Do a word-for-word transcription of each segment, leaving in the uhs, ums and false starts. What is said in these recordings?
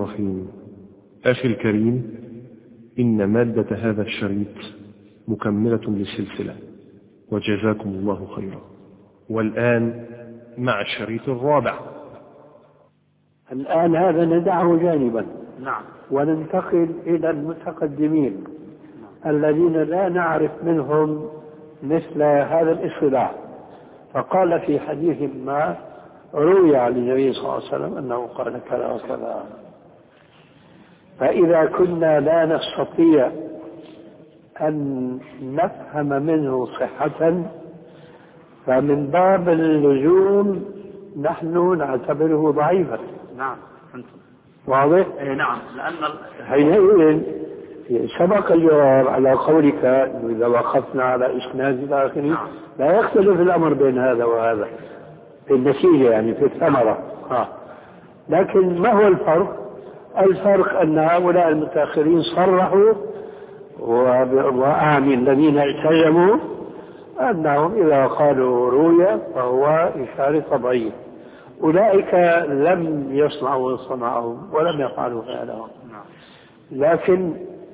الرحيم. أخي الكريم، إن مادة هذا الشريط مكملة للسلسلة، وجزاكم الله خيرا. والآن مع الشريط الرابع. الآن هذا ندعه جانبا. نعم. وننتقل إلى المتقدمين الذين لا نعرف منهم مثل هذا الاصطلاح. فقال في حديث ما روي عن النبي صلى الله عليه وسلم أنه قال كذا وكذا. فإذا كنا لا نستطيع أن نفهم منه صحة فمن باب اللزوم نحن نعتبره ضعيفا. نعم. واضح؟ إيه نعم. لأن حينئذ سبق الجواب على قولك إذا وقفنا على إسناد الآخر نعم. لا يختلف الأمر بين هذا وهذا في النتيجة، يعني في الثمرة. ها. لكن ما هو الفرق؟ الفرق أن هؤلاء المتأخرين صرحوا، وأعني الذين التزموا أنهم إذا قالوا روية فهو إشارة طبيعية. أولئك لم يصنعوا صنعهم ولم يفعلوا فعلهم. لكن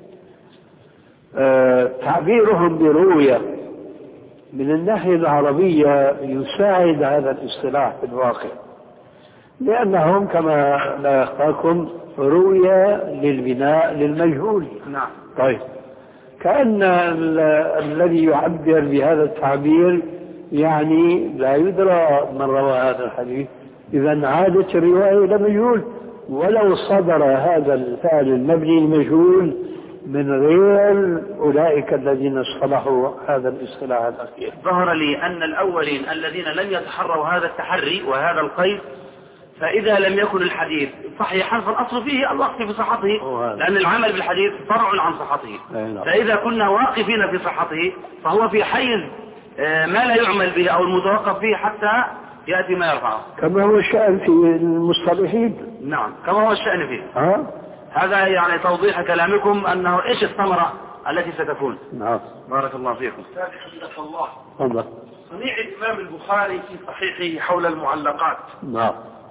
آه تعبيرهم برؤية من الناحية العربية يساعد هذا الاصطلاح في الواقع، لأنهم كما لا يخفاكم رؤية للبناء للمجهول. نعم. طيب، كأن الذي يعبر بهذا التعبير يعني لا يدرى من روى هذا الحديث، إذا عادت الرواية إلى مجهول، ولو صدر هذا الفعل المبني المجهول من غير أولئك الذين اصطلحوا هذا الاصطلاح الأخير. ظهر لي أن الأولين الذين لم يتحروا هذا التحري وهذا القيد، فإذا لم يكن الحديث صحيحا فالأصل فيه الوقف في صحته، لأن العمل بالحديث فرع عن صحته. فإذا كنا واقفين في صحته فهو في حيز ما لا يعمل به أو المتوقف فيه حتى يأتي ما يرفعه، كما هو الشأن في المصطلحين. نعم، كما هو الشأن فيه. ها؟ هذا يعني توضيح كلامكم أنه إيش الثمرة التي ستكون. نعم. بارك الله فيكم. حفظك الله. الله. صنيع الإمام البخاري في صحيحه حول المعلقات. نعم.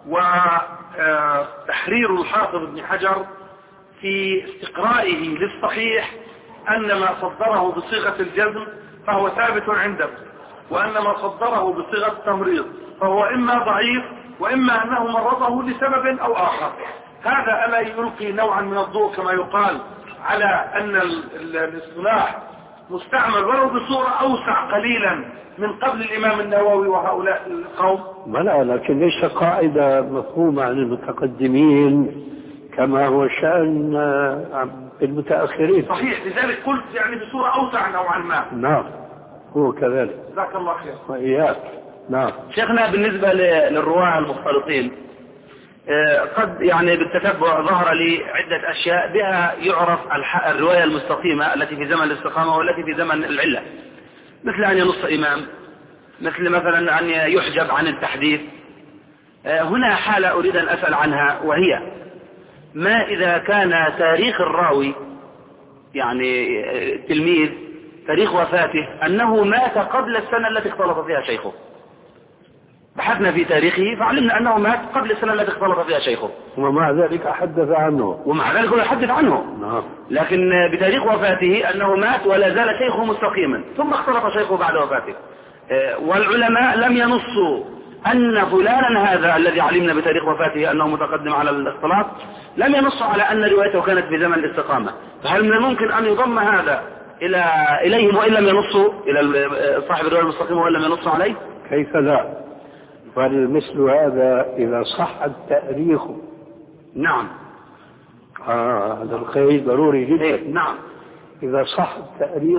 وتحرير الحافظ ابن حجر في استقرائه للصحيح أن ما صدره بصيغة الجزم فهو ثابت عنده، وأن ما صدره بصيغة التمريض فهو إما ضعيف وإما أنه مرضه لسبب أو آخر. هذا ألا يلقي نوعا من الضوء كما يقال على أن الاصطلاح مستعمل ولو بصورة أوسع قليلا من قبل الإمام النووي وهؤلاء القوم؟ لا، لكن ليس قاعدة مفهومة عن المتقدمين كما هو الشأن في المتأخرين. صحيح، لذلك قلت يعني بصورة أوسع نوعا ما. نعم، هو كذلك. جزاك الله خير. وإياك. نعم. شيخنا، بالنسبة للرواة المختلطين قد يعني بالتتبع ظهر لي عدة أشياء بها يعرف الرواية المستقيمة التي في زمن الاستقامة والتي في زمن العلة، مثل أن ينص إمام، مثل مثلا أن يحجب عن التحديث. هنا حالة أريد أن أسأل عنها، وهي ما إذا كان تاريخ الراوي يعني التلميذ تاريخ وفاته أنه مات قبل السنة التي اختلط فيها شيخه. بحثنا في تاريخه فعلمنا أنه مات قبل السنة التي اختلط فيها شيخه، ومع ذلك حدث عنه. ومع ذلك هو يحدث عنه. نعم. لكن بتاريخ وفاته أنه مات ولا زال شيخه مستقيما، ثم اختلط شيخه بعد وفاته. والعلماء لم ينصوا أن فلانا هذا الذي علمنا بتاريخ وفاته أنه متقدم على الاختلاط، لم ينصوا على أن روايته كانت في زمن الاستقامة. فهل من الممكن أن يضم هذا إلى إليهم وإن لم ينصوا إلى صاحب الرواية المستقيمة وإن لم ينصوا عليه؟ كيف لا؟ فالمثل هذا إذا صح التاريخ. نعم. آه هذا القيد ضروري جدا. إيه؟ نعم. إذا صح التاريخ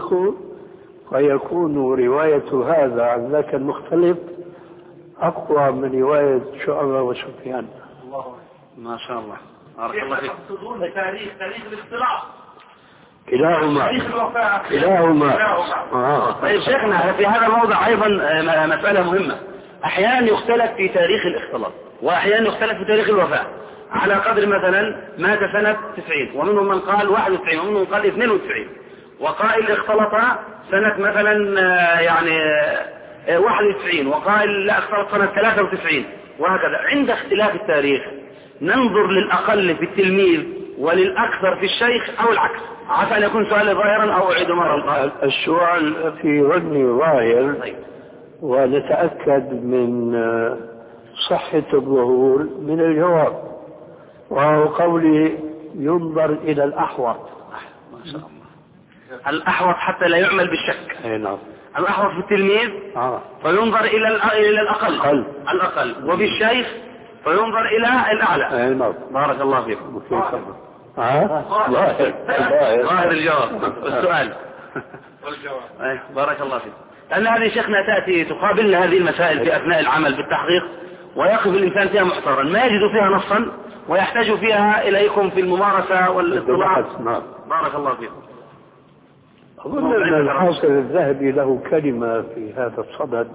فيكون رواية هذا عن ذاك المختلف أقوى من رواية شعبة وسفيان. الله ما شاء الله. بارك الله فيك. تقصدون تاريخ تاريخ الاختلاط؟ كلاهما. تاريخ الوفاة. كلاهما. آه. طيب شيخنا، في هذا الموضع أيضا مسألة مهمة. أحيانا يختلف في تاريخ الاختلاط وأحيانا يختلف في تاريخ الوفاة، على قدر مثلا مات سنة تسعين ومنهم من قال واحد وتسعين ومنهم من قال اثنين وتسعين، وقائل اختلط سنة مثلا يعني واحد وتسعين وقائل لا اختلط سنة ثلاثة وتسعين، وهكذا. عند اختلاف التاريخ ننظر للأقل في التلميذ وللأكثر في الشيخ أو العكس؟ عسى أن يكون سؤالي ظاهرا أو أعيد مرة أخرى. السؤال في وزني ظاهر، ونتأكد من صحة الظهور من الجواب، وهو قولي ينظر إلى الأحوط. ما شاء الله. الأحوط حتى لا يعمل بالشك. أي نعم. الأحوط في التلميذ آه. فينظر إلى إلى الأقل. أقل. الأقل. وبالشيخ فينظر إلى الأعلى. أي نعم. بارك الله فيكم. ظاهر ظاهر الجواب والسؤال والجواب. بارك الله فيكم. لأن هذه شيخنا تأتي تقابلنا هذه المسائل في أثناء العمل بالتحقيق، ويقف الإنسان فيها محتارا، ما يجد فيها نصا ويحتاج فيها إليكم في الممارسة والاطلاع. بارك الله فيكم. أظن أن الحافظ الذهبي له كلمة في هذا الصدد.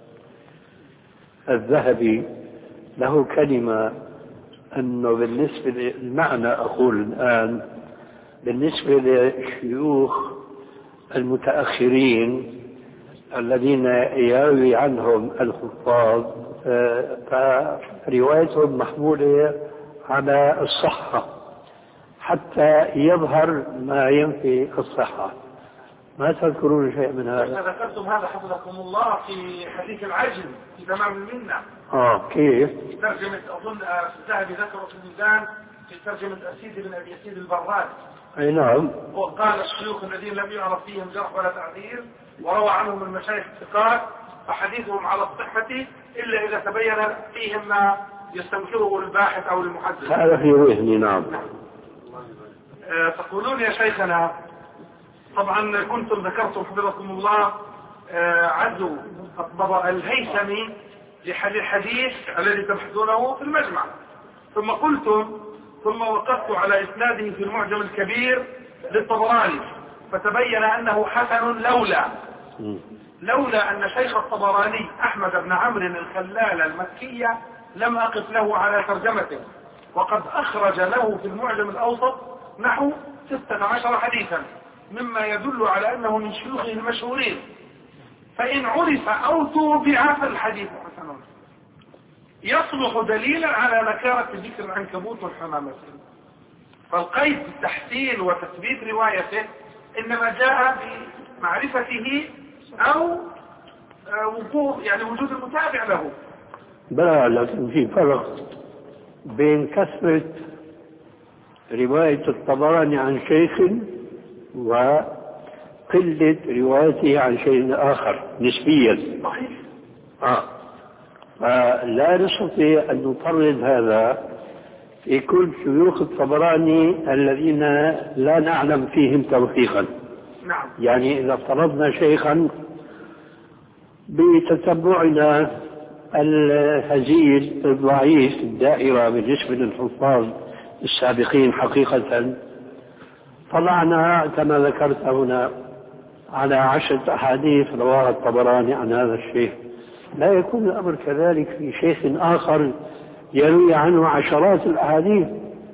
الذهبي له كلمة أنه بالنسبة للمعنى، أقول الآن بالنسبة للشيوخ المتأخرين الذين يروي عنهم الحفاظ فروايتهم محمولة على الصحة حتى يظهر ما ينفي الصحة. ما تذكرون شيء من هذا؟ ذكرتم هذا حفظكم الله في حديث العجل في تمام المنة. اه كيف؟ في ترجمة أظن الذهبي ذكره في الميزان في ترجمة أسيد بن أبي أسيد البراد. أي نعم. وقال الشيوخ الذين لم يعرف فيهم جرح ولا تعديل وروى عنهم المشايخ الثقات فحديثهم على الصحة إلا إذا تبين فيهم ما يستنكره الباحث أو المحدث. هذا في ذهني. نعم. أه تقولون يا شيخنا، طبعا كنتم ذكرتم حفظكم الله أه عزو الهيثمي للحديث الذي تبحثونه في المجمع، ثم قلتم ثم وقفت على إسناده في المعجم الكبير للطبراني فتبين أنه حسن لولا لولا أن شيخ الطبراني أحمد بن عمرو الخلال المكي لم أقف له على ترجمته، وقد أخرج له في المعجم الأوسط نحو ستة عشر حديثا مما يدل على أنه من شيوخه المشهورين، فإن عرف أو توبع فالحديث حسن يصلح دليلا على نكارة ذكر العنكبوت والحمامة. فالقيد بالتحسين وتثبيت روايته إنما جاء بمعرفته أو وجود يعني وجود المتابع له. بلى، لكن في فرق بين كثرة رواية الطبراني عن شيخ وقلة روايته عن شيء آخر نسبيا. صحيح. آه. فلا نستطيع أن نفرض هذا في كل شيوخ الطبراني الذين لا نعلم فيهم توثيقا. نعم. يعني إذا افترضنا شيخا بتتبعنا الهزيل الضعيف الدائرة بالنسبة للحفاظ السابقين حقيقة، طلعنا كما ذكرت هنا على عشرة أحاديث رواها الطبراني عن هذا الشيخ، لا يكون الأمر كذلك في شيخ آخر يروي عنه عشرات الأحاديث.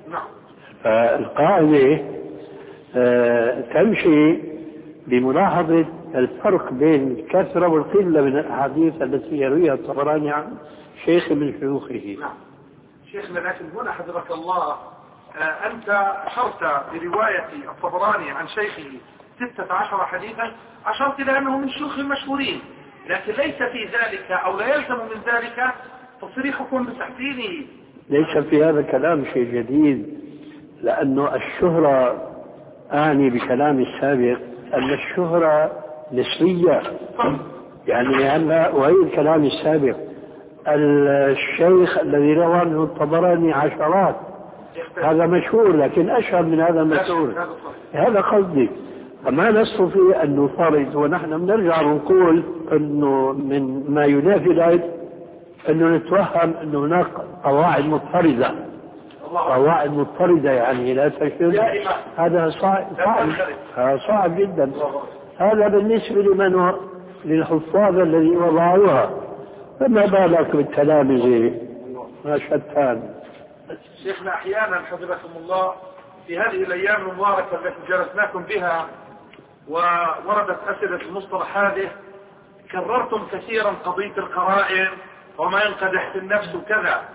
فالقاعدة آه تمشي بملاحظة الفرق بين الكثرة والقلة من الأحاديث التي يرويها الطبراني عن شيخ من شيوخه. نعم. شيخنا، لكن هنا حفظك الله آه أنت أشرت برواية الطبراني عن شيخه ستة عشر حديثا، أشرت إلى أنه من شيوخ المشهورين، لكن ليس في ذلك أو لا يلزم من ذلك تصريحكم بتحسينه. ليس في هذا كلام شيء جديد، لأنه الشهرة أعني بكلام السابق أن الشهرة نسبية. يعني هلا وهي الكلام السابق الشيخ الذي روى عنه الطبراني عشرات هذا مشهور، لكن أشهر من هذا مشهور. هذا قصدي. فما نستطيع أن نفرض، ونحن بنرجع ونقول أنه من ما ينافي ذلك أنه نتوهم أن هناك قواعد مضطردة. قواعد مضطردة يعني لا تشمل، هذا صعب صعب هذا صعب جدا. هذا بالنسبة لمن للحفاظ الذي وضعوها، فما بالك بالتلامذة ما شتان. شيخنا، أحيانا حفظكم الله في هذه الأيام المباركة التي جلسناكم بها ووردت أسئلة المصطلح هذه كررتم كثيرا قضية القرائن وما ينقدح في النفس وكذا،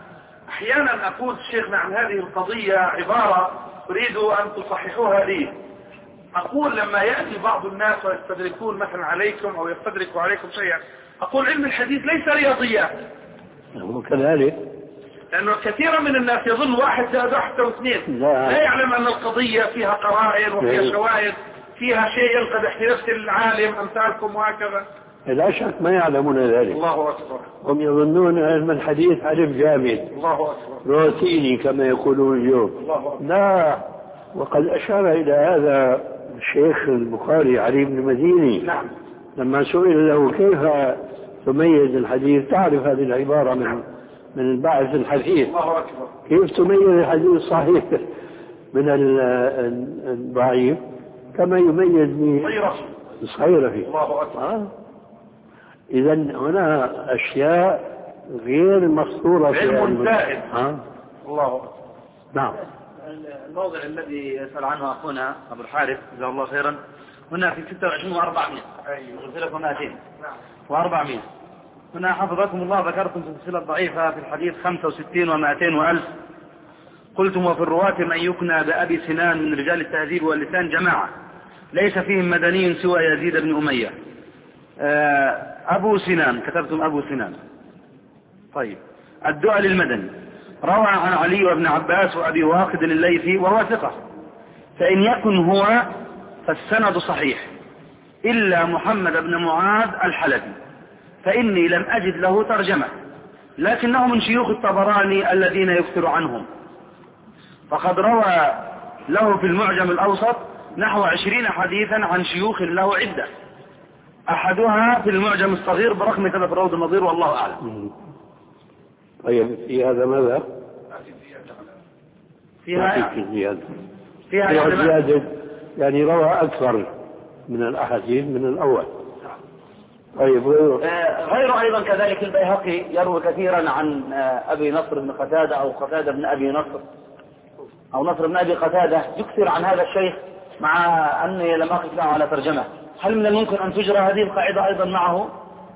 أحيانا أقول شيخنا عن هذه القضية عبارة أريد أن تصححوها لي. أقول لما يأتي بعض الناس ويستدركون مثلا عليكم أو يستدركوا عليكم شيئا، أقول علم الحديث ليس رياضيات. وكذلك لأنه كثيرا من الناس يظن واحد زائد واحد أو اثنين، لا. لا يعلم أن القضية فيها قرائن وفيها شواهد، فيها شيء ينقدح في نفس العالم أمثالكم وهكذا. لا شك ما يعلمون ذلك. الله أكبر. هم يظنون علم الحديث علم جامد. الله أكبر. روتيني كما يقولون اليوم. الله أكبر. لا، وقد أشار إلى هذا الشيخ البخاري علي بن المديني. نعم. لما سئل له كيف تميز الحديث، تعرف هذه العبارة من من الباحث الحديث. الله أكبر. كيف تميز الحديث الصحيح من الضعيف كما يميز من الصغيرة فيه. الله أكبر. آه. إذا هنا أشياء غير مسطورة في علم زائد. آه. الله أكبر. نعم. الموضع الذي يسأل عنه أخونا أبو الحارث جزاه الله خيرا هنا في ستة وعشرين وأربعمائة. أيوه. قلت لكم مائتين. نعم. وأربعمائة. هنا حفظكم الله ذكرتم في السلسلة الضعيفة في الحديث خمسة وستين ومائتين وألف. قلتم وفي الرواة من يكنى بأبي سنان من رجال التهذيب واللسان جماعة ليس فيهم مدني سوى يزيد بن أمية. أبو سنان كتبتم أبو سنان. طيب الدؤل المدني روى عن علي وابن عباس وأبي واقد الليثي وهو ثقة، فإن يكن هو فالسند صحيح إلا محمد بن معاذ الحلبي فإني لم أجد له ترجمة، لكنه من شيوخ الطبراني الذين يكثر عنهم، فقد روى له في المعجم الأوسط نحو عشرين حديثا عن شيوخ له عدة، أحدها في المعجم الصغير برقم كذا في الروض النظير والله أعلم. طيب في هذا ماذا؟ فيها في زيادة. فيها يعني زيادة يعني روى أكثر من الأحاديث من الأول. طيب غيره غير أيضا كذلك البيهقي يروي كثيرا عن أبي نصر بن قتادة أو قتادة بن أبي نصر أو نصر بن أبي قتادة، يكثر عن هذا الشيخ مع أني لم أقف له على ترجمة. هل من الممكن أن تجرى هذه القاعدة أيضا معه؟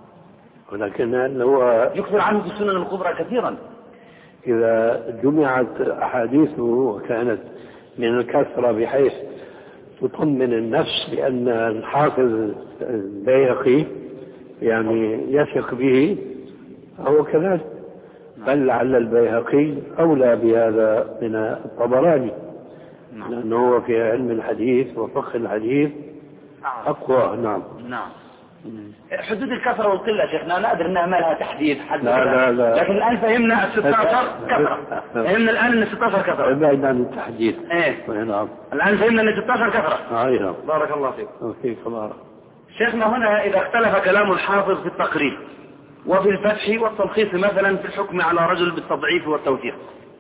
ولكن هو يكثر عنه في السنن الكبرى كثيرا. إذا جمعت أحاديثه وكانت من الكثرة بحيث تطمن النفس بأن الحافظ البيهقي يعني يثق به، هو كذلك. بل لعل البيهقي أولى بهذا من الطبراني، لأنه هو في علم الحديث وفقه الحديث أقوى. نعم. نعم. حدود الكثرة والقلة شيخنا لا أدري أنها ما لها تحديد حد، لا لا لا. لكن الآن فهمنا الستاشر كثرة. فهمنا الآن أن الستاشر كثرة. بعيد عن التحديد. إيه. نعم. الآن فهمنا أن الستاشر كثرة. أي نعم. بارك الله فيك. فيك بارك. شيخنا هنا إذا اختلف كلام الحافظ في التقريب وفي الفتح والتلخيص مثلا في الحكم على رجل بالتضعيف والتوثيق،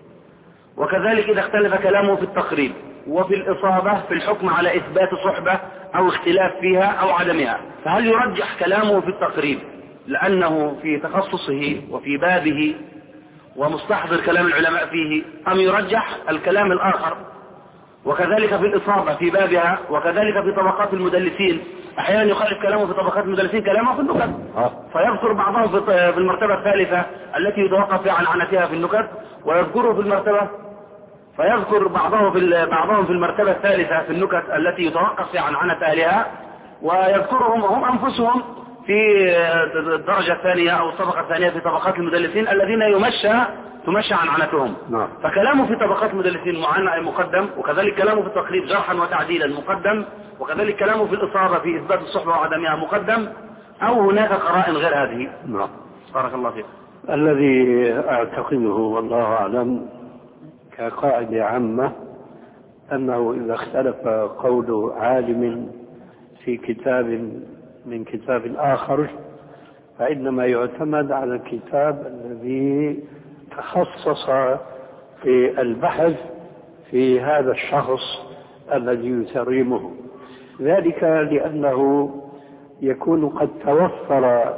وكذلك إذا اختلف كلامه في التقريب وفي الإصابة في الحكم على إثبات صحبة أو اختلاف فيها أو عدمها، فهل يرجح كلامه في التقريب لأنه في تخصصه وفي بابه ومستحضر كلام العلماء فيه، أم يرجح الكلام الآخر؟ وكذلك في الإصابة في بابها، وكذلك في طبقات المدلسين أحيانا يخالف كلامه في طبقات المدلسين كلامه في النكت، فيذكر بعضهم في المرتبة الثالثة التي يتوقف في عنعنتها في النكت، ويذكره في المرتبة فيذكر بعضهم في بعضهم في المرتبة الثالثة في النكت التي يتوقف في عنعنة أهلها، ويذكرهم هم أنفسهم في الدرجة الثانية أو الطبقة الثانية في طبقات المدلسين الذين يمشى تمشى عنعنتهم. نعم. فكلامه في طبقات المدلسين مقدم، وكذلك كلامه في التقريب جرحا وتعديلا مقدم، وكذلك كلامه في الإصابة في إثبات الصحبة وعدمها مقدم، أو هناك قرائن غير هذه. نعم. بارك الله فيك. الذي أعتقده والله أعلم كقاعدة عامة أنه إذا اختلف قول عالم في كتاب من كتاب آخر فإنما يعتمد على الكتاب الذي تخصص في البحث في هذا الشخص الذي يترجمه، ذلك لأنه يكون قد توفر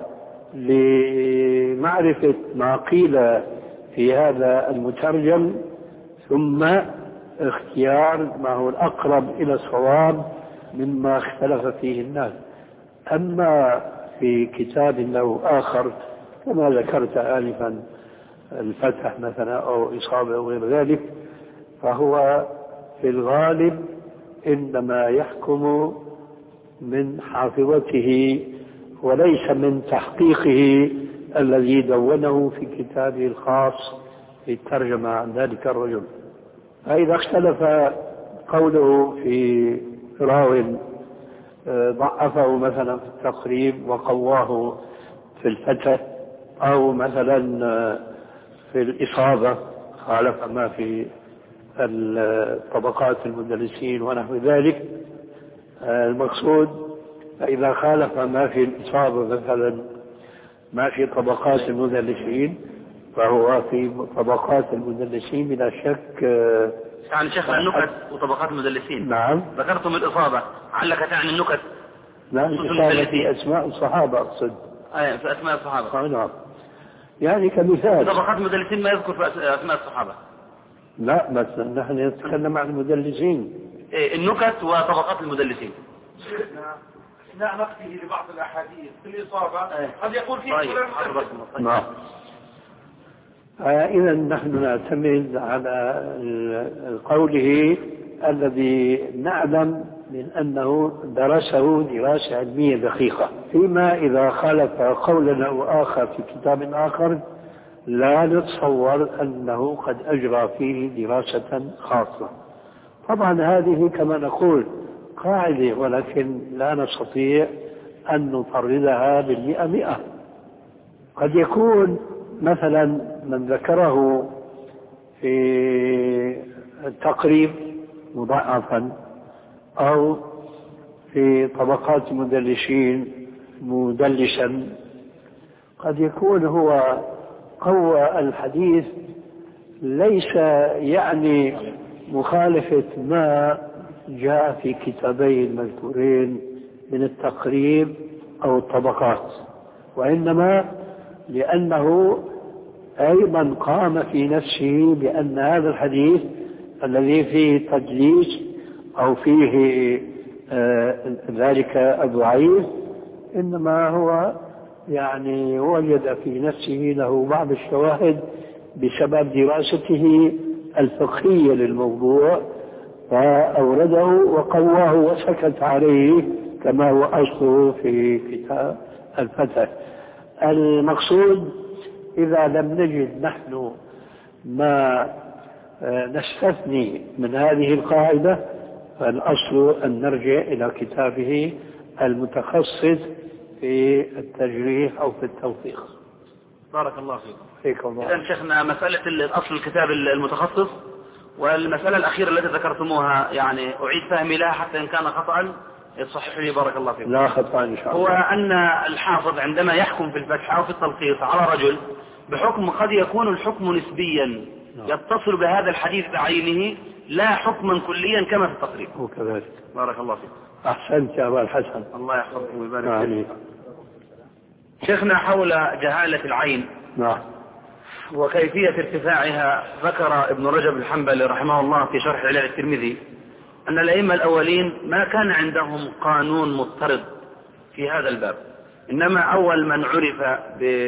لمعرفة ما قيل في هذا المترجم ثم اختيار ما هو الأقرب إلى الصواب مما اختلف فيه الناس. أما في كتاب له آخر كما ذكرت آنفا الفتح مثلا أو إصابة أو غير ذلك، فهو في الغالب إنما يحكم من حافظته وليس من تحقيقه الذي دونه في كتابه الخاص في الترجمة عن ذلك الرجل. فإذا اختلف قوله في راو ضعفه مثلا في التقريب وقواه في الفتح، أو مثلا في الإصابة خالف ما في طبقات المدلسين ونحو ذلك، المقصود فإذا خالف ما في الإصابة مثلا ما في طبقات المدلسين فهو في طبقات المدلسين بلا شك. يعني شيخ النكت وطبقات المدلسين. نعم. ذكرتم الإصابة، علك تعني النكت. نعم، الإصابة في أسماء الصحابة أقصد. أي في أسماء الصحابة. نعم. يعني كمثال. طبقات المدلسين ما يذكر في أسماء الصحابة. لا، بس نحن نتكلم عن المدلسين. إيه النكت وطبقات المدلسين. شيخنا أثناء نقله لبعض الأحاديث في الإصابة قد يقول فيه طيب. فلان. نعم. إذا نحن نعتمد على قوله الذي نعلم من أنه درسه دراسة علمية دقيقة، فيما إذا خالف قولا أو آخر في كتاب آخر لا نتصور أنه قد أجرى فيه دراسة خاصة. طبعا هذه كما نقول قاعدة، ولكن لا نستطيع أن نفردها بالمئة مئة. قد يكون مثلا من ذكره في التقريب مضاعفا أو في طبقات المدلسين مدلسا، قد يكون هو قوى الحديث ليس يعني مخالفة ما جاء في كتابي المذكورين من التقريب أو الطبقات، وإنما لأنه أيضا قام في نفسه بأن هذا الحديث الذي فيه تدليس أو فيه آه ذلك الضعيف إنما هو يعني وجد في نفسه له بعض الشواهد بسبب دراسته الفقهية للموضوع فأورده وقواه وسكت عليه كما هو أصله في كتاب الفتح. المقصود إذا لم نجد نحن ما نستثني من هذه القاعدة فالأصل أن نرجع إلى كتابه المتخصص في التجريح أو في التوثيق. بارك الله فيكم. فيك الله. إذن شيخنا مسألة أصل الكتاب المتخصص والمسألة الأخيرة التي ذكرتموها يعني أعيد فهمي لها حتى إن كان خطأ يصحح لي بارك الله فيكم. لا خطأ إن شاء الله. هو أن الحافظ عندما يحكم في الفتح أو في التلخيص على رجل بحكم قد يكون الحكم نسبيا يتصل بهذا الحديث بعينه لا حكما كليا كما في التقريب. وكذلك. بارك الله فيكم. أحسنت يا أبا الحسن. الله يحفظكم ويبارك فيكم. شيخنا حول جهالة العين نعم وكيفية ارتفاعها ذكر ابن رجب الحنبلي رحمه الله في شرح علل الترمذي أن الأئمة الأولين ما كان عندهم قانون مضطرد في هذا الباب، إنما أول من عرف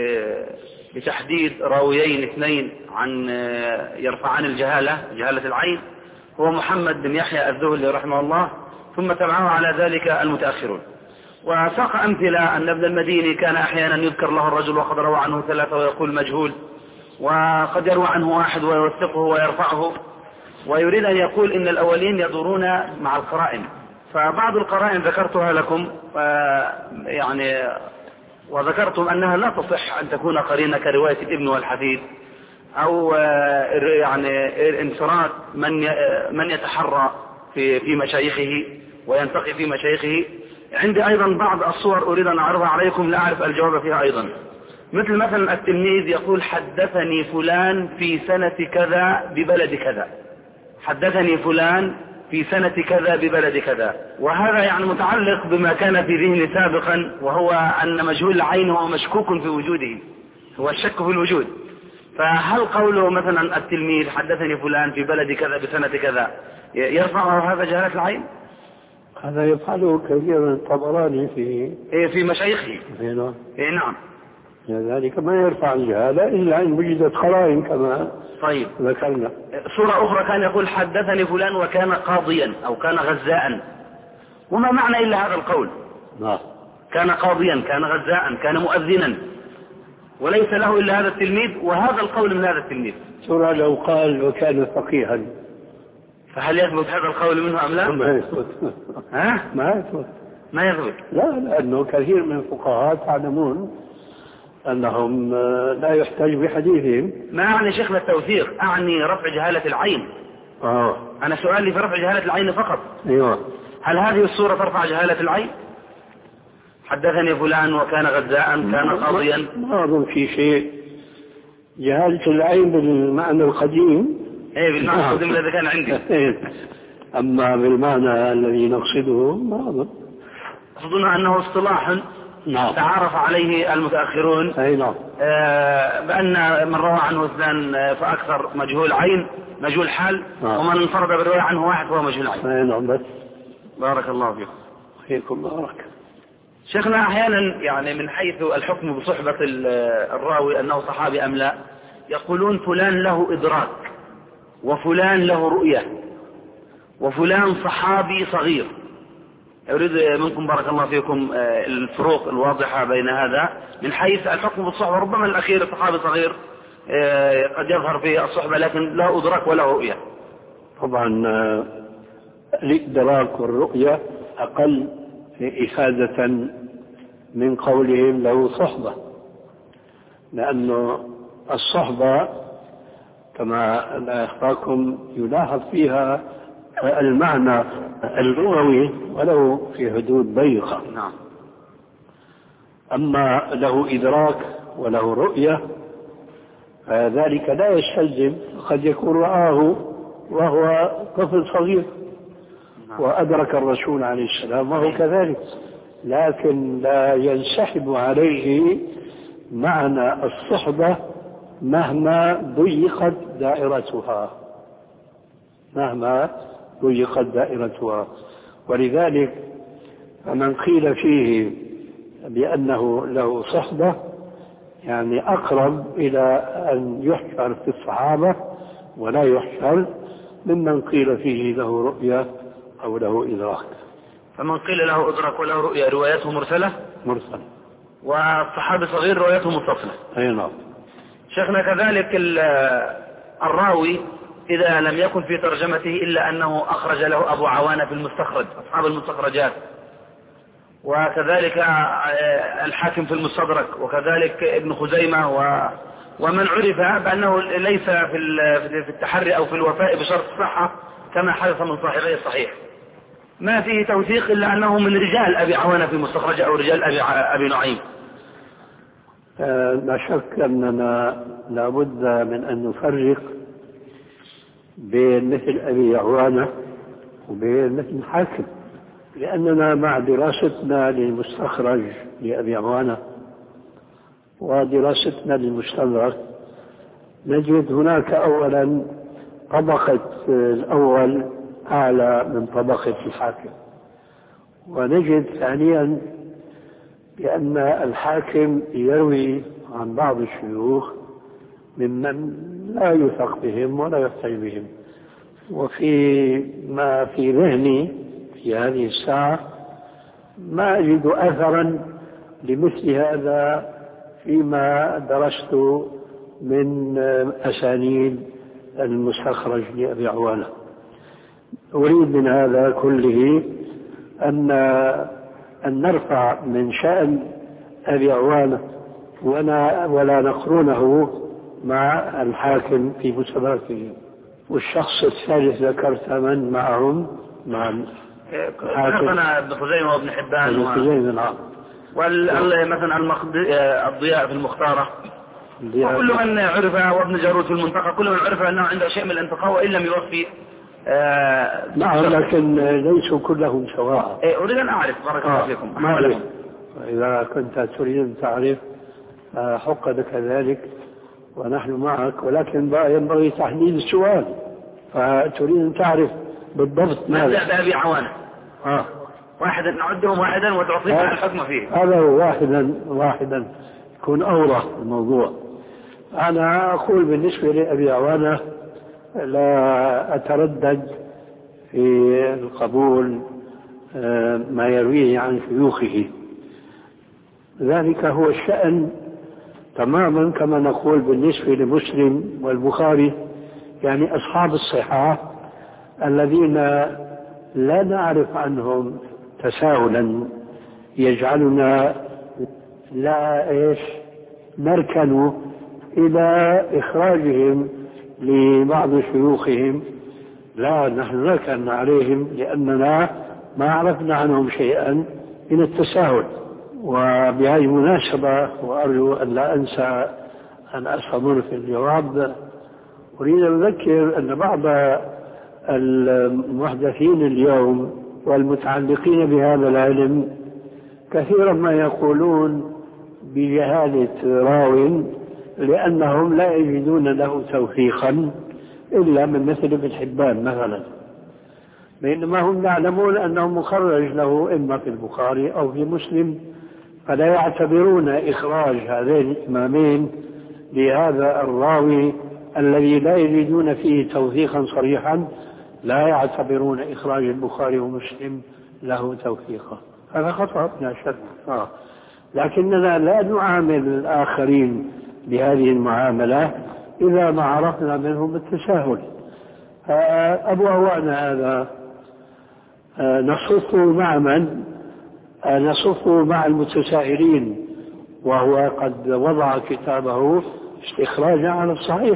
بتحديد راويين اثنين عن يرفعان الجهالة جهالة العين هو محمد بن يحيى الذهلي رحمه الله، ثم تبعه على ذلك المتأخرون. وساق أمثلة أن ابن المديني كان أحيانا يذكر له الرجل وقد روى عنه ثلاثة ويقول مجهول، وقد يروى عنه واحد ويوثقه ويرفعه، ويريد أن يقول إن الأولين يدورون مع القرائن. فبعض القرائن ذكرتها لكم يعني وذكرتم أنها لا تصح أن تكون قرينة كرواية الابن والحفيد أو يعني انفراد من من يتحرى في في مشايخه وينتقي في مشايخه. عندي أيضا بعض الصور أريد أن أعرضها عليكم لا أعرف الجواب فيها أيضا، مثل مثلا التلميذ يقول حدثني فلان في سنة كذا ببلد كذا، حدثني فلان في سنة كذا ببلد كذا، وهذا يعني متعلق بما كان في ذهني سابقا وهو أن مجهول العين هو مشكوك في وجوده، هو الشك في الوجود. فهل قوله مثلا التلميذ حدثني فلان في بلد كذا بسنة كذا يرفع هذا جهالة العين؟ هذا يفعله كثيرا الطبراني في إيه في مشايخه. هنا. إيه نعم. ذلك ما يرفع الجهالة إلا أن وجدت قرائن كما طيب ذكرنا. صورة أخرى كان يقول حدثني فلان وكان قاضيا أو كان غزاء، وما معنى إلا هذا القول؟ نعم. كان قاضيا، كان غزاء، كان مؤذنا، وليس له إلا هذا التلميذ، وهذا القول من هذا التلميذ. سورة لو قال وكان فقيها، فهل يثبت هذا القول منه أم لا؟ ما يثبت. ها؟ ما يثبت. ما يثبت. لا، لأنه كثير من الفقهاء تعلمون أنهم لا يحتج بحديثهم. ما أعني شيخنا التوثيق، أعني رفع جهالة العين. آه. أنا سؤالي في رفع جهالة العين فقط. أيوة. هل هذه الصورة ترفع جهالة العين؟ حدثني فلان وكان غزاء، كان قاضيا. ما أظن في شيء. جهالة العين بالمعنى القديم. إيه بالمعنى القديم الذي كان عندي. أما بالمعنى الذي نقصده ما أظن. أظن أنه اصطلاح نعم. تعارف عليه المتأخرون. أي نعم. آه بأن من روى عنه اثنان فأكثر مجهول عين مجهول حال، نعم. ومن انفرد بالرواية عنه واحد هو مجهول عين. أي نعم. بس بارك الله فيكم. فيكم بارك. شيخنا أحيانا يعني من حيث الحكم بصحبة الراوي أنه صحابي أم لا، يقولون فلان له إدراك وفلان له رؤية وفلان صحابي صغير. أريد منكم بارك الله فيكم الفروق الواضحة بين هذا من حيث الحكم بالصحبة. ربما الأخير صحابي صغير قد يظهر في الصحبة لكن لا أدرك ولا رؤية. طبعا الإدراك والرؤية أقل إفادة من قولهم له صحبة، لأنه الصحبة كما أخبركم يلاحظ فيها المعنى اللغوي ولو في حدود ضيقة. نعم. أما له إدراك وله رؤية فذلك لا يستلزم، قد يكون رآه وهو طفل صغير وأدرك الرسول عليه السلام وهو كذلك، لكن لا ينسحب عليه معنى الصحبة مهما ضيقت دائرتها مهما ضيقت دائرتها ولذلك فمن قيل فيه بأنه له صحبة يعني أقرب إلى أن يحشر في الصحابة ولا يحشر ممن قيل فيه له رؤية أو له إدراك. فمن قيل له إدراك وله رؤية روايته مرسلة مرسل، والصحابي صغير روايته متصلة. أي نعم. شيخنا كذلك الراوي إذا لم يكن في ترجمته إلا أنه أخرج له أبو عوانة في المستخرج، أصحاب المستخرجات، وكذلك الحاكم في المستدرك، وكذلك ابن خزيمة، و ومن عرف بأنه ليس في التحري أو في الوفاء بشرط الصحة كما حدث من صاحبي الصحيح، ما فيه توثيق إلا أنه من رجال أبي عوانة في المستخرج أو رجال أبي, أبي نعيم. لا شك أننا لابد من أن نفرق بين مثل أبي عوانة وبين مثل الحاكم، لأننا مع دراستنا للمستخرج لأبي عوانة ودراستنا للمستدرك نجد هناك أولا طبقة الأول أعلى من طبقة الحاكم، ونجد ثانيا بأن الحاكم يروي عن بعض الشيوخ ممن لا يثق بهم ولا يحتج بهم. وفي ما في ذهني في هذه الساعة ما أجد أثرا لمثل هذا فيما درست من أسانيد المستخرج لأبي عوانة. أريد من هذا كله أن أن نرفع من شأن أبي عوانة ولا نقرونه مع الحاكم في مستدركه. والشخص الثالث ذكرت من معهم مع الحاكم ابن خزيمة وابن حبان ابن خزيمة. نعم. مثلا الضياء في المختارة وكل من عرف، وابن جارود في المنطقة، كل من عرف أنه عنده شيء من الانتقاء وإن لم يوفي. آه نعم، لكن ليسوا كلهم سواء. أريد أن أعرف بارك الله فيكم. ما إذا كنت تريد أن تعرف حق لك ذلك ونحن معك، ولكن بقى ينبغي تحديد السؤال، فتريد أن تعرف بالضبط ماذا. نبدأ بأبي عوانة. آه. واحدا نعدهم واحدا وتعطينا الحكم فيه. هذا واحدا واحدا يكون أورى الموضوع. أنا أقول بالنسبة لأبي عوانة لا أتردد في القبول ما يرويه عن شيوخه، ذلك هو الشأن تماما كما نقول بالنسبة لمسلم والبخاري، يعني أصحاب الصحاح الذين لا نعرف عنهم تساهلا يجعلنا لا إيش نركن إلى إخراجهم لبعض شيوخهم، لا نحن نركن عليهم لأننا ما عرفنا عنهم شيئا من التساهل. وبهذه المناسبة وأرجو أن لا أنسى أن أستمر في الجواب، أريد أن أذكر أن بعض المحدثين اليوم والمتعلقين بهذا العلم كثيرا ما يقولون بجهالة راو لأنهم لا يجدون له توثيقا إلا من مثل ابن حبان مثلا، بينما هم يعلمون أنه مخرج له إما في البخاري أو في مسلم، فلا يعتبرون إخراج هذين الإمامين لهذا الراوي الذي لا يجدون فيه توثيقا صريحا، لا يعتبرون إخراج البخاري ومسلم له توثيقا. هذا خطأ لا شك، آه. لكننا لا نعامل الآخرين بهذه المعاملة إذا ما عرفنا منهم التساهل. أبو عوانة هذا نصفه مع من؟ نصفه مع المتساهلين، وهو قد وضع كتابه استخراجا على الصحيح.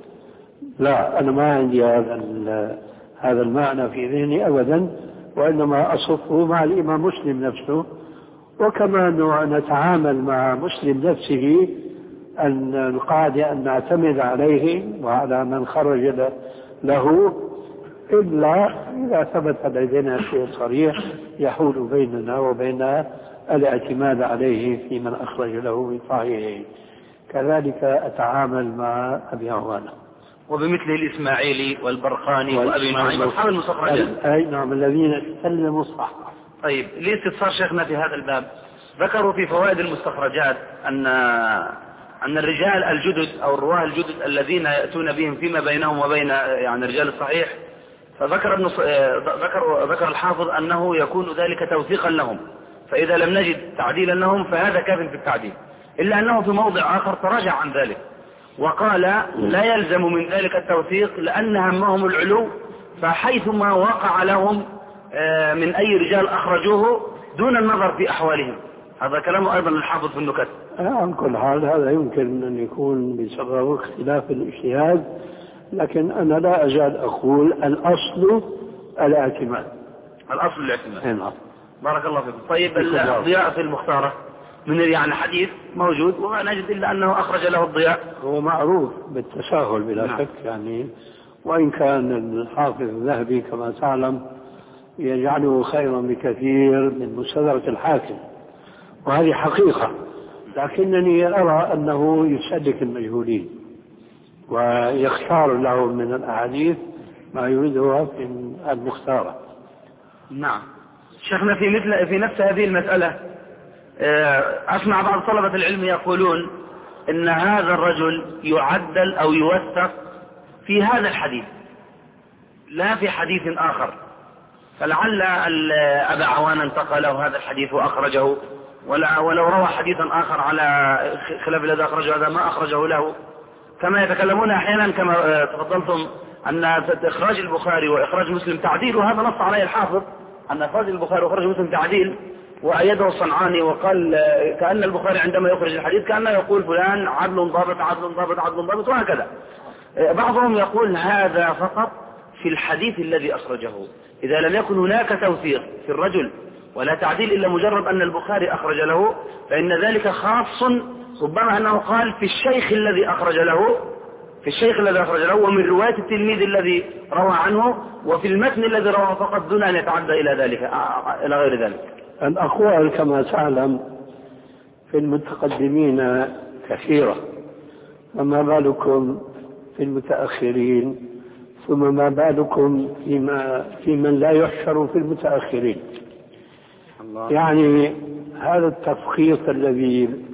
لا، أنا ما عندي هذا هذا المعنى في ذهني أبدا، وإنما أصفه مع الإمام مسلم نفسه. وكما نتعامل مع مسلم نفسه أن القاعدة أن نعتمد عليه وعلى من خرج له إلا إذا ثبت لدينا شيء صريح يحول بيننا وبين الاعتماد عليه في من أخرج له من صحيحه. كذلك أتعامل مع أبي عوانة وبمثله الإسماعيلي والبرقاني وأبي نعيم أصحاب المستخرجات، أي نعم، الذين سلموا الصح. طيب، لاستفسار شيخنا في هذا الباب، ذكروا في فوائد المستخرجات أن أن الرجال الجدد أو الرواه الجدد الذين يأتون بهم فيما بينهم وبين يعني رجال الصحيح، فذكر ابن ذكر ذكر الحافظ أنه يكون ذلك توثيقا لهم، فإذا لم نجد تعديلا لهم فهذا كاف في التعديل، إلا أنه في موضع آخر تراجع عن ذلك وقال لا يلزم من ذلك التوثيق لأن همهم العلو، فحيثما وقع لهم من أي رجال أخرجوه دون النظر في أحوالهم. هذا كلامه أيضا الحافظ في النكت. عن كل حال هذا يمكن أن يكون بسبب اختلاف الاجتهاد، لكن أنا لا أزال أقول الأصل الاعتماد. الأصل الاعتماد. نعم. بارك الله فيكم. طيب، الضياء في المختارة من يعني حديث موجود وما نجد إلا أنه أخرج له الضياء، هو معروف بالتساهل بلا نعم. شك يعني، وإن كان الحافظ الذهبي كما تعلم يجعله خيرا بكثير من مستدرك الحاكم، وهذه حقيقة، لكنني أرى أنه يسلك المجهولين ويختار له من الأحاديث ما يريدها في المختارة. نعم. شيخنا في مثل في نفس هذه المسألة أسمع بعض طلبة العلم يقولون إن هذا الرجل يعدل أو يوثق في هذا الحديث لا في حديث آخر، فلعل أبا عوان انتقله هذا الحديث وأخرجه، ولو روى حديثا آخر على خلاف الذي أخرجه هذا ما أخرجه له، كما يتكلمون أحيانا كما تفضلتم أن إخراج البخاري وإخراج مسلم تعديل، وهذا نص عليه الحافظ أن إخراج البخاري وإخراج مسلم تعديل، وأيده الصنعاني وقال كأن البخاري عندما يخرج الحديث كأنه يقول فلان عدل ضابط عدل ضابط عدل ضابط وهكذا. بعضهم يقول هذا فقط في الحديث الذي أخرجه، إذا لم يكن هناك توثيق في الرجل ولا تعديل إلا مجرد أن البخاري أخرج له فإن ذلك خاص، ربما أنه قال في الشيخ الذي أخرج له في الشيخ الذي أخرج له ومن رواية التلميذ الذي روى عنه وفي المتن الذي روى فقط دون أن يتعدى إلى ذلك إلى غير ذلك. الأقوال كما تعلم في المتقدمين كثيرة، فما بالكم في المتأخرين، ثم ما بالكم فيما في من لا يحشر في المتأخرين. الله. يعني هذا التفخيط الذي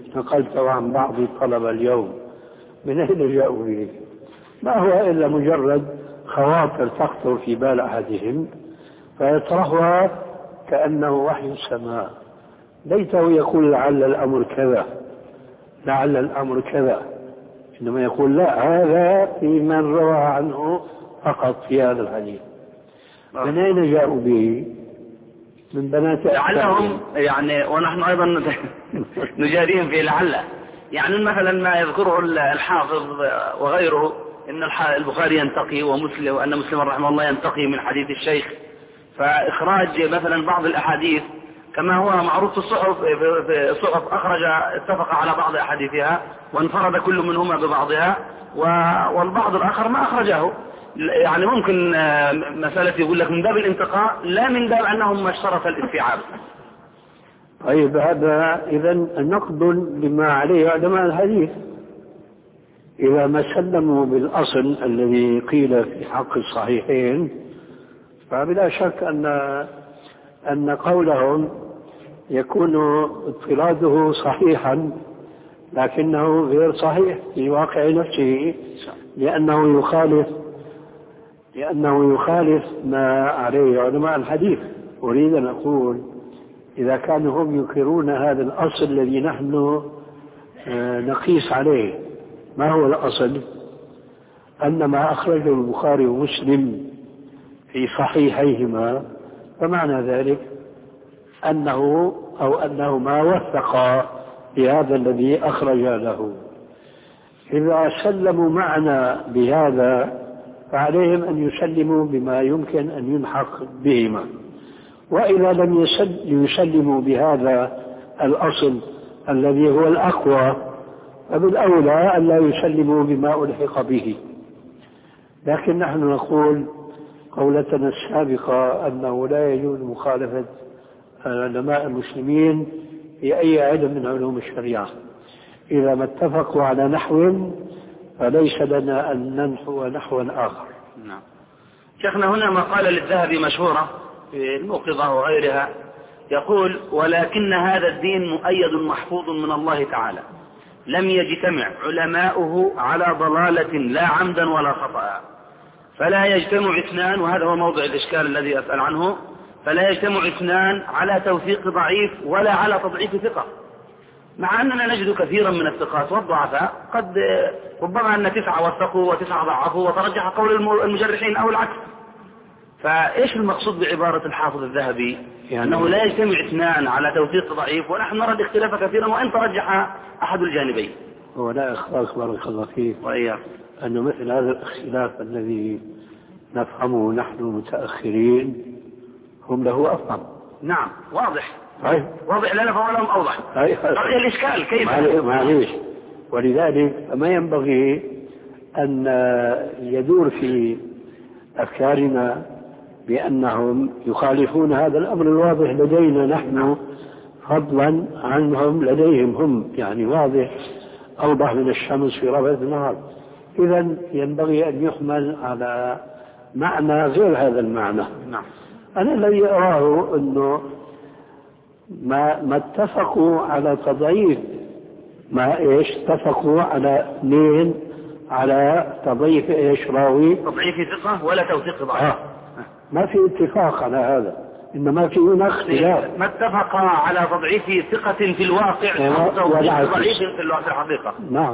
نقلته عن بعض الطلبة اليوم من أين جاءوا به؟ ما هو إلا مجرد خواطر تخطر في بال أحدهم فيطرحها كأنه وحي السماء. ليته يقول لعل الأمر كذا لعل الأمر كذا، إنما يقول لا، هذا في من روى عنه فقط في هذا الحديث. من أين جاءوا به؟ من بنات لعلهم يعني، ونحن أيضا نجاريهم في لعل، يعني مثلا ما يذكره الحافظ وغيره إن البخاري ينتقي ومسلم، وأن مسلم رحمه الله ينتقي من حديث الشيخ، فإخراج مثلا بعض الأحاديث كما هو معروف في الصحف، في الصحف أخرج اتفق على بعض أحاديثها وانفرد كل منهما ببعضها، والبعض الآخر ما أخرجه. يعني ممكن مسألة يقول لك من باب الانتقاء لا من باب أنهم ما اشترط الاستيعاب. طيب هذا إذا نقد لما عليه علماء الحديث، إذا ما سلموا بالأصل الذي قيل في حق الصحيحين فبلا شك أن أن قولهم يكون اضطراده صحيحا لكنه غير صحيح في واقع نفسه، لأنه يخالف لأنه يخالف ما عليه علماء الحديث. أريد أن أقول إذا كانوا هم ينكرون هذا الأصل الذي نحن نقيس عليه، ما هو الأصل؟ أن ما أخرجه البخاري ومسلم في صحيحيهما فمعنى ذلك أنه أو أنه ما وثق بهذا الذي أخرج له. إذا سلموا معنا بهذا فعليهم أن يسلموا بما يمكن أن يلحق بهما، وإذا لم يسلموا بهذا الأصل الذي هو الأقوى فبالأولى أن لا يسلموا بما ألحق به. لكن نحن نقول قولتنا السابقة أنه لا يجوز مخالفة علماء المسلمين في أي علم من علوم الشريعة، إذا ما اتفقوا على نحو فليس لنا أن ننحو نحوا آخر. نعم. شيخنا هنا مقالة للذهبي مشهورة في الموقظة وغيرها يقول: ولكن هذا الدين مؤيد محفوظ من الله تعالى، لم يجتمع علماؤه على ضلالة لا عمدا ولا خطأ، فلا يجتمع اثنان، وهذا هو موضع الإشكال الذي أسأل عنه، فلا يجتمع اثنان على توثيق ضعيف ولا على تضعيف ثقة، مع أننا نجد كثيرا من الثقات والضعفاء قد ربما أن تسعة وثقوا وتسعة ضعفوا وترجح قول المجرحين أو العكس. فإيش المقصود بعبارة الحافظ الذهبي يعني أنه لا يجتمع اثنان على توثيق ضعيف، ونحن نرى الاختلاف كثيرا وإن ترجح أحد الجانبين؟ هو لا إخلاص بارك الله فيه وإياك أنه مثل هذا الاختلاف الذي نفهمه نحن المتأخرين هم له أفهم. نعم واضح. طيب واضح لنا فهو لهم أوضح. بقي الإشكال كيف؟ معليش. ولذلك ما ينبغي أن يدور في أفكارنا بأنهم يخالفون هذا الأمر الواضح لدينا نحن فضلا عنهم لديهم هم، يعني واضح أوضح من الشمس في ربع النهار. إذن ينبغي أن يحمل على معنى غير هذا المعنى. نعم. أنا الذي أراه أنه ما, ما اتفقوا على تضعيف، ما إيش اتفقوا على اثنين على تضعيف إيش راوي، تضعيف ثقة ولا توثيق ضعيف. آه. ما في اتفاق على هذا، إنما في هنا اختلاف. ما اتفق على تضعيف ثقة في الواقع أو توثيق ضعيف في الحقيقة. نعم.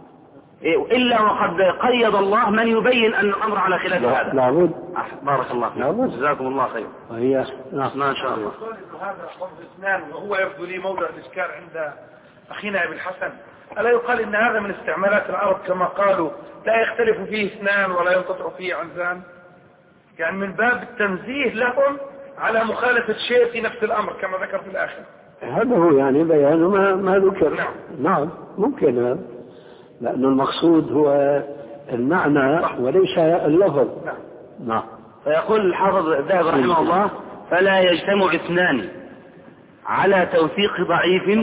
إلا وقد قيد الله من يبين أن الأمر على خلاف هذا. لابد. بارك الله فيك. جزاكم الله خير. وهي نعم ما شاء الله. هذا لفظ اثنان، وهو يبدو لي موضع الإشكال عند أخينا أبي الحسن. ألا يقال إن هذا من استعمالات العرب كما قالوا لا يختلف فيه اثنان ولا ينقطع فيه عنزان، يعني من باب التنزيه لهم على مخالفة شيء في نفس الأمر كما ذكر في الآخر. هذا هو يعني بيان ما, ما ذكر. نعم. نعم ممكن هذا، لأن المقصود هو المعنى وليس اللفظ. نعم. نعم. فيقول الحافظ الذهبي رحمه الله: فلا يجتمع اثنان على توثيق ضعيف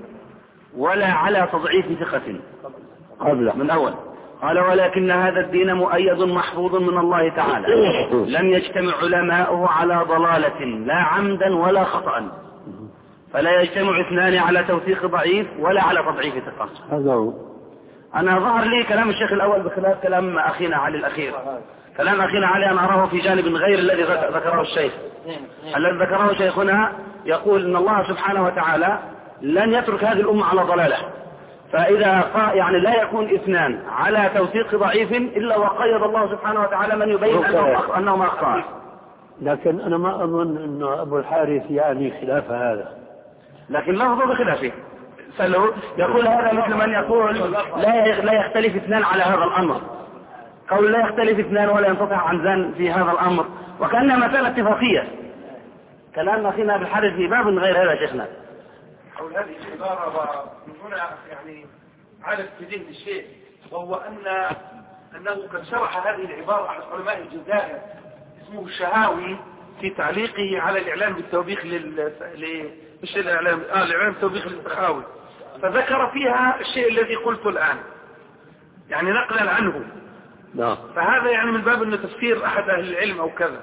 ولا على تضعيف ثقة. قبل من أول قال: ولكن هذا الدين مؤيد محفوظ من الله تعالى، لم يجتمع علماؤه على ضلالة لا عمدا ولا خطأ، فلا يجتمع اثنان على توثيق ضعيف ولا على تضعيف ثقة. هذا هو. أنا ظهر لي كلام الشيخ الأول بخلاف كلام أخينا علي الأخير. كلام أخينا علي أنا أراه في جانب غير الذي ذكره الشيخ. الذي ذكره شيخنا يقول إن الله سبحانه وتعالى لن يترك هذه الأمة على ضلالة، فإذا يعني لا يكون اثنان على توثيق ضعيف إلا وقيد الله سبحانه وتعالى من يبين أنهم أخطأ. لكن أنا ما أظن أن أبو الحارث يعني خلاف هذا، لكن لفظه بخلافه. سألوا يقول هذا مثل من يقول لا لا يختلف اثنان على هذا الأمر، قول لا يختلف اثنان ولا ينقطع عن ذن في هذا الأمر، وكأنها مسألة اتفاقية. كلام أخينا أبو الحارث في باب غير هذا شيخنا. حول هذه العبارة ومن هنا يعني عادت في ذهن الشيء، وهو أن أنه قد شرح هذه العبارة أحد علماء الجزائر اسمه الشهاوي في تعليقه على الإعلام بالتوبيخ لل مش الإعلام آه الإعلام بالتوبيخ للسخاوي، فذكر فيها الشيء الذي قلته الآن يعني نقلا عنه. نعم. فهذا يعني من باب أنه تفسير أحد أهل العلم أو كذا.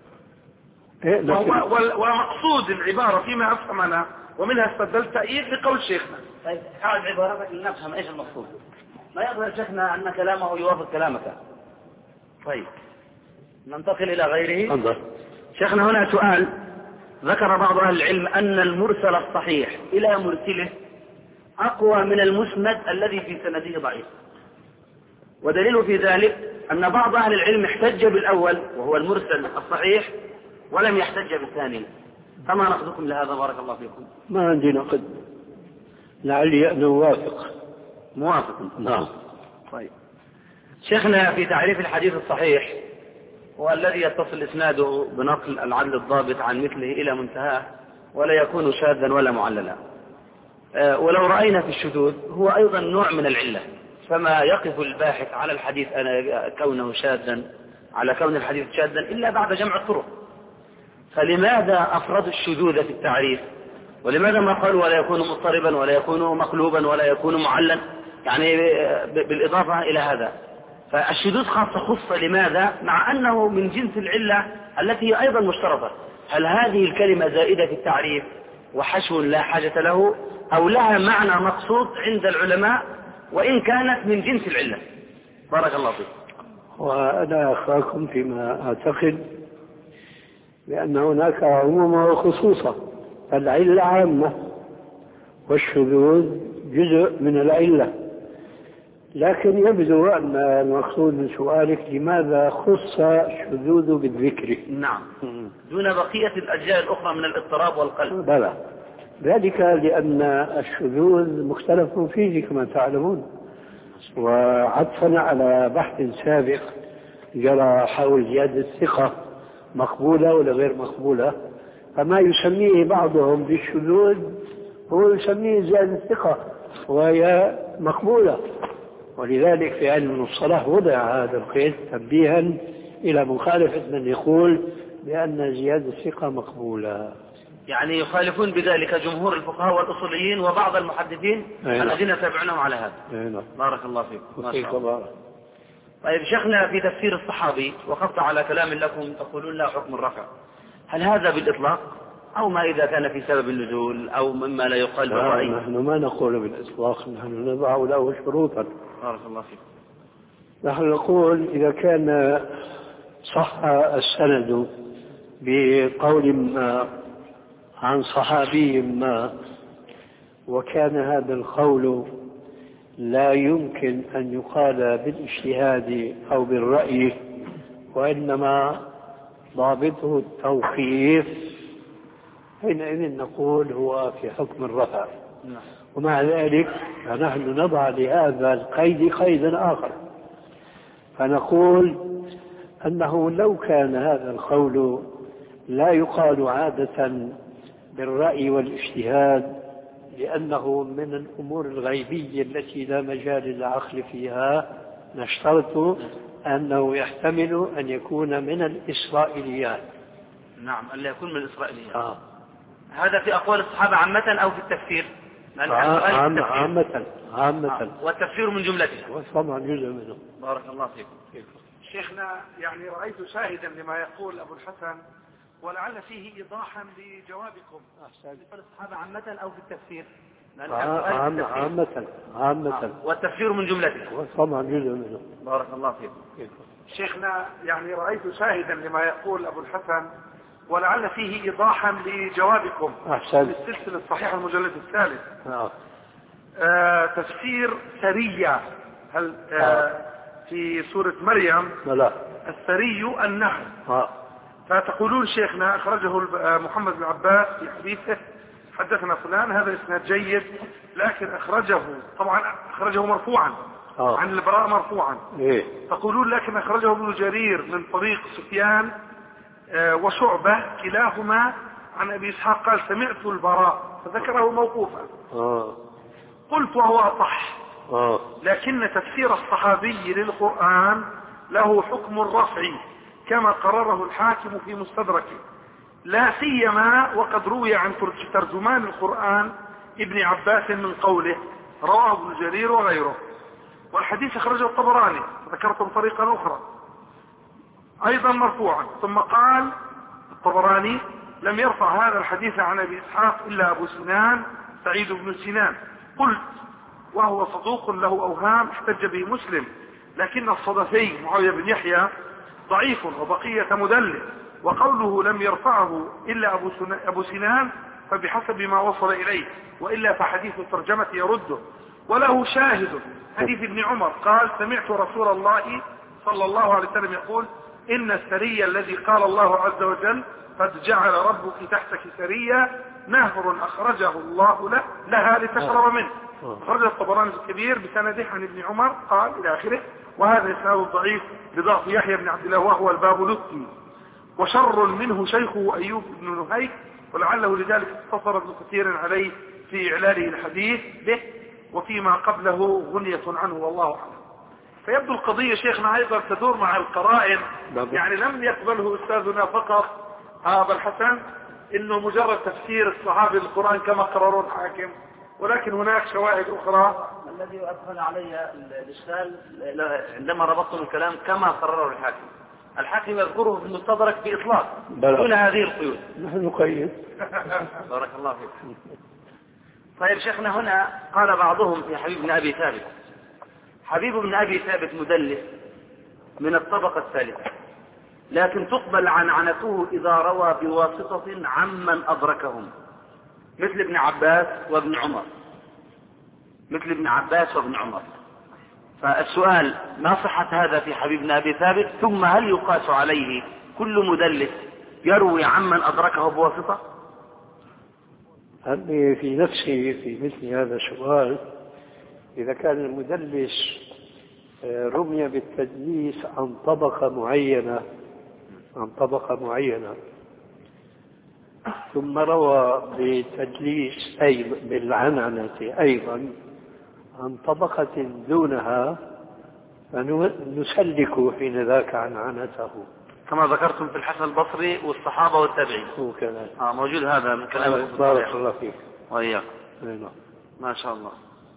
إيه ومقصود العبارة فيما أفهم أنا ومنها استدلت تأييد لقول شيخنا. طيب حاول عبارتك لنفهم إيش المقصود. ما يظهر شيخنا أن كلامه يوافق كلامك. طيب ننتقل إلى غيره. انظر. شيخنا هنا سؤال. ذكر بعض أهل العلم أن المرسل الصحيح إلى مرسله أقوى من المسند الذي في سنده ضعيف، ودليل في ذلك أن بعض أهل العلم احتج بالأول وهو المرسل الصحيح ولم يحتج بالثاني، فما نقدكم لهذا بارك الله فيكم؟ ما عندي نقد، لعلي أن أوافق. موافق. نعم. طيب شيخنا في تعريف الحديث الصحيح هو الذي يتصل إسناده بنقل العدل الضابط عن مثله إلى منتهاه ولا يكون شاذا ولا معللا. أه ولو رأينا في الشذوذ هو أيضا نوع من العلة، فما يقف الباحث على الحديث أنا كونه شاذا على كون الحديث شاذا إلا بعد جمع الطرق. فلماذا أفرد الشذوذ في التعريف؟ ولماذا ما قالوا ولا يكون مضطربا ولا يكون مقلوبا ولا يكون معلا، يعني بالإضافة إلى هذا؟ فالشذوذ خاصة خصة لماذا؟ مع أنه من جنس العلة التي هي أيضا مشترطة. هل هذه الكلمة زائدة في التعريف وحشو لا حاجة له، أو لها معنى مقصود عند العلماء وإن كانت من جنس العلة؟ بارك الله فيك. وأنا أخاكم فيما أعتقد بأن هناك عموما وخصوصا، العلة عامة والشذوذ جزء من العلة، لكن يبدو أن المقصود من سؤالك لماذا خص الشذوذ بالذكر؟ نعم، دون بقية الأجزاء الأخرى من الاضطراب والقلب. بلى، ذلك لأن الشذوذ مختلف فيه كما تعلمون، وعطفا على بحث سابق جرى حول زيادة الثقة مقبولة ولا غير مقبولة، فما يسميه بعضهم بالشذوذ هو يسميه زيادة الثقة وهي مقبولة. ولذلك في علم المصطلح وضع هذا القيد تنبيها إلى مخالفة من يقول بأن زيادة الثقة مقبولة. يعني يخالفون بذلك جمهور الفقهاء والأصوليين وبعض المحدثين الذين يتابعونهم على هذا. أينا. بارك الله فيكم. ما شاء الله. طيب شيخنا في تفسير الصحابي وقفت على كلام لكم تقولون لا حكم الرفع، هل هذا بالإطلاق أو ما إذا كان في سبب النزول أو مما لا يقال بالرأي؟ نحن ما نقول بالإطلاق، نحن نضع له شروطا. بارك الله فيكم. نحن نقول إذا كان صح السند بقول ما عن صحابي ما وكان هذا القول لا يمكن أن يقال بالاجتهاد أو بالرأي وإنما ضابطه التوقيف، حينئذ نقول هو في حكم الرفع. ومع ذلك فنحن نضع لهذا القيد قيدا آخر، فنقول أنه لو كان هذا القول لا يقال عادة بالرأي والاجتهاد لأنه من الأمور الغيبية التي لا مجال للعقل فيها، نشترط أنه يحتمل أن يكون من الإسرائيليات. نعم، ألا يكون من الإسرائيليات. آه. هذا في أقوال الصحابة عامة أو في التفسير؟ آه عامة عامة عامة آه. والتفسير من جملته وطبعا جزء منه. بارك الله فيكم. شيخنا يعني رأيت شاهدا لما يقول أبو الحسن ولعل فيه إيضاحا لجوابكم. أحسن. الصحابة عامة أو في التفسير؟ عامة عامة عامة والتفسير من جملته. طبعا جزء منه. بارك الله فيكم. شيخنا يعني رأيت شاهدا لما يقول أبو الحسن ولعل فيه إيضاحا لجوابكم. أحسن. السلسلة الصحيحة المجلد الثالث. آه. آه تفسير سرية هل آه آه. في سورة مريم. لا. السري النحل. آه. فتقولون شيخنا أخرجه محمد بن عباس في حديثه حدثنا فلان، هذا اسناد جيد، لكن أخرجه طبعا أخرجه مرفوعا آه. عن البراء مرفوعا. إيه؟ تقولون لكن أخرجه ابن جرير من طريق سفيان آه وشعبة كلاهما عن أبي إسحاق قال سمعت البراء فذكره موقوفا. آه. قلت وهو أصح. آه. لكن تفسير الصحابي للقرآن له حكم الرفع كما قرره الحاكم في مستدركه، لا سيما وقد روي عن ترجمان القرآن ابن عباس من قوله رواه ابن جرير وغيره. والحديث أخرجه الطبراني ذكرته بطريقة أخرى أيضا مرفوعا. ثم قال الطبراني لم يرفع هذا الحديث عن أبي إسحاق إلا أبو سنان سعيد بن سنان. قلت وهو صدوق له أوهام احتج به مسلم، لكن الصدفي معاوية بن يحيى ضعيف وبقية مدلس، وقوله لم يرفعه إلا أبو, أبو سنان فبحسب ما وصل إليه، وإلا فحديث الترجمة يرده. وله شاهد حديث ابن عمر قال سمعت رسول الله صلى الله عليه وسلم يقول إن السرية الذي قال الله عز وجل قد جعل ربك تحتك سرية نهر أخرجه الله له لها لتشرب منه. خرج الطبراني الكبير بسنده عن ابن عمر قال إلى آخره، وهذا إسناد ضعيف بضعف يحيى بن عبد الله وهو الباب لطي، وشر منه شيخه أيوب بن نهيك، ولعله لذلك اقتصر ابن كثير عليه في إعلاله الحديث به، وفيما قبله غنية عنه والله أعلم. فيبدو القضية شيخنا أيضا تدور مع القرائن، يعني لم يقبله أستاذنا فقط أبا الحسن إنه مجرد تفسير الصحابي للقرآن كما قرروا الحاكم، ولكن هناك شواهد أخرى. الذي أدخل علي الإشكال عندما ربطتم الكلام كما قرروا الحاكم، الحاكم يذكره في المستدرك بإطلاق دون هذه القيود. نحن نقيد. بارك الله فيك. طيب شيخنا هنا قال بعضهم في حبيب بن أبي ثابت، حبيب بن أبي ثابت مدلس من الطبقة الثالثة، لكن تقبل عنعنته إذا روى بواسطة عمن أدركهم مثل ابن عباس وابن عمر مثل ابن عباس وابن عمر. فالسؤال ما صحة هذا في حبيب بن أبي ثابت؟ ثم هل يقاس عليه كل مدلس يروي عمن أدركه بواسطة؟ هل في نفسي في مثل هذا السؤال إذا كان المدلس رمي بالتدليس عن طبقة معينة عن طبقة معينة ثم روى بتدليس أي بالعنعنة أيضا عن طبقة دونها فنسلك حين ذاك عنعنته كما ذكرتم في الحسن البصري والصحابة والتابعين. آه موجود هذا من كلام بارك الله فيك وإياك. ما شاء الله.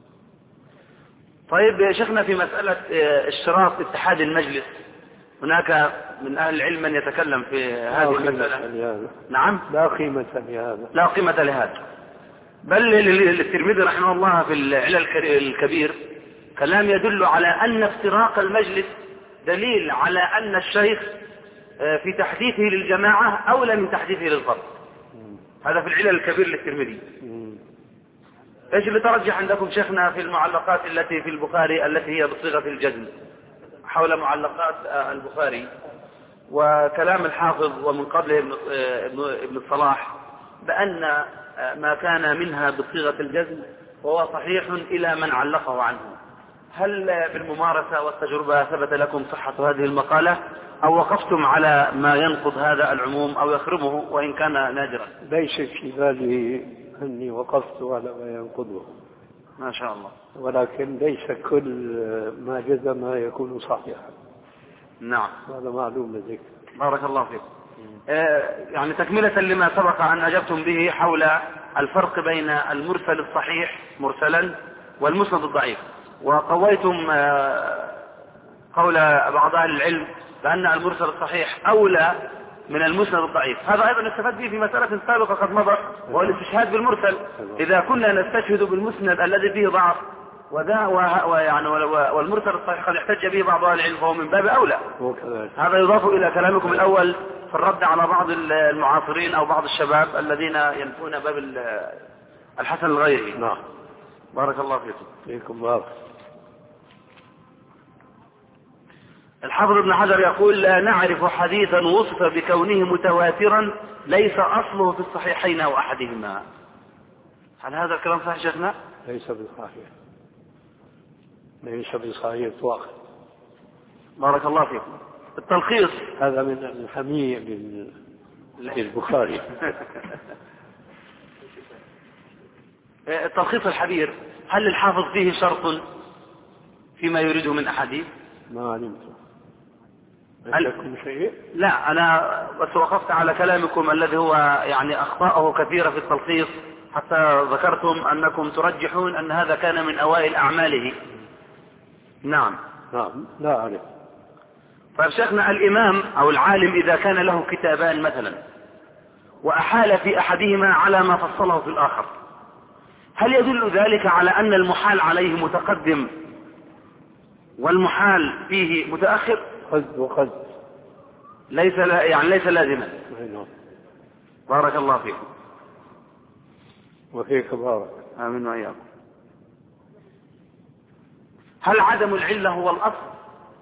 طيب يا شيخنا في مسألة اشتراط اتحاد المجلس، هناك من أهل العلم من يتكلم في هذه المسألة. نعم لا قيمة لهذا لا قيمة لهذا بل الترمذي رحمه الله في العلل الكبير كلام يدل على أن افتراق المجلس دليل على أن الشيخ في تحديثه للجماعة أولى من تحديثه للفرد. هذا في العلل الكبير للترمذي. ايش اللي ترجح عندكم شيخنا في المعلقات التي في البخاري التي هي بصيغة الجزم حول معلقات البخاري وكلام الحافظ ومن قبله ابن ابن الصلاح بأن ما كان منها بصيغة الجزم وهو صحيح إلى من علقه عنه؟ هل بالممارسة والتجربة ثبت لكم صحة هذه المقالة أو وقفتم على ما ينقض هذا العموم أو يخرمه وإن كان نادرا؟ ليس في بالي أني وقفت على ما ينقضه ما شاء الله، ولكن ليس كل ما جزم يكون صحيحا. نعم هذا معلوم لديك. بارك الله فيك. آه يعني تكملة لما سبق أن أجبتم به حول الفرق بين المرسل الصحيح مرسلا والمسند الضعيف، وقويتم آه قول بعض أهل العلم بأن المرسل الصحيح أولى من المسند الضعيف. هذا أيضا نستفاد به في مسألة سابقة قد مضت، وهو الاستشهاد بالمرسل. إذا كنا نستشهد بالمسند الذي فيه ضعف وذا ويعني والمرسل الصحيح قد احتج به بعض أهل العلم فهو من باب أولى. هذا يضاف إلى كلامكم الأول في الرد على بعض المعاصرين أو بعض الشباب الذين ينفون باب الحسن الغيري. نعم. بارك الله فيكم. فيكم بارك. الحافظ ابن حجر يقول: لا نعرف حديثا وصف بكونه متواترا ليس أصله في الصحيحين أو أحدهما. هل هذا الكلام صحيح شيخنا؟ ليس بالصحيح، ليس بالصحيح واحد. بارك الله فيكم. التلخيص هذا من الحمية للبخاري. التلخيص الحبير، هل الحافظ فيه شرط فيما يريده من أحاديث؟ ما علمت. هل... شيء؟ لا، أنا بس وقفت على كلامكم الذي هو يعني أخطاءه كثيرة في التلخيص، حتى ذكرتم أنكم ترجحون أن هذا كان من أوائل أعماله. نعم. نعم، لا أعرف. فشيخنا، الإمام أو العالم إذا كان له كتابان مثلا وأحال في أحدهما على ما فصله في الآخر، هل يدل ذلك على أن المحال عليه متقدم والمحال فيه متأخر؟ قد وقد ليس لا يعني ليس لازما. بارك الله فيكم. وفيك بارك. آمين وإياكم. هل عدم العلة هو الأصل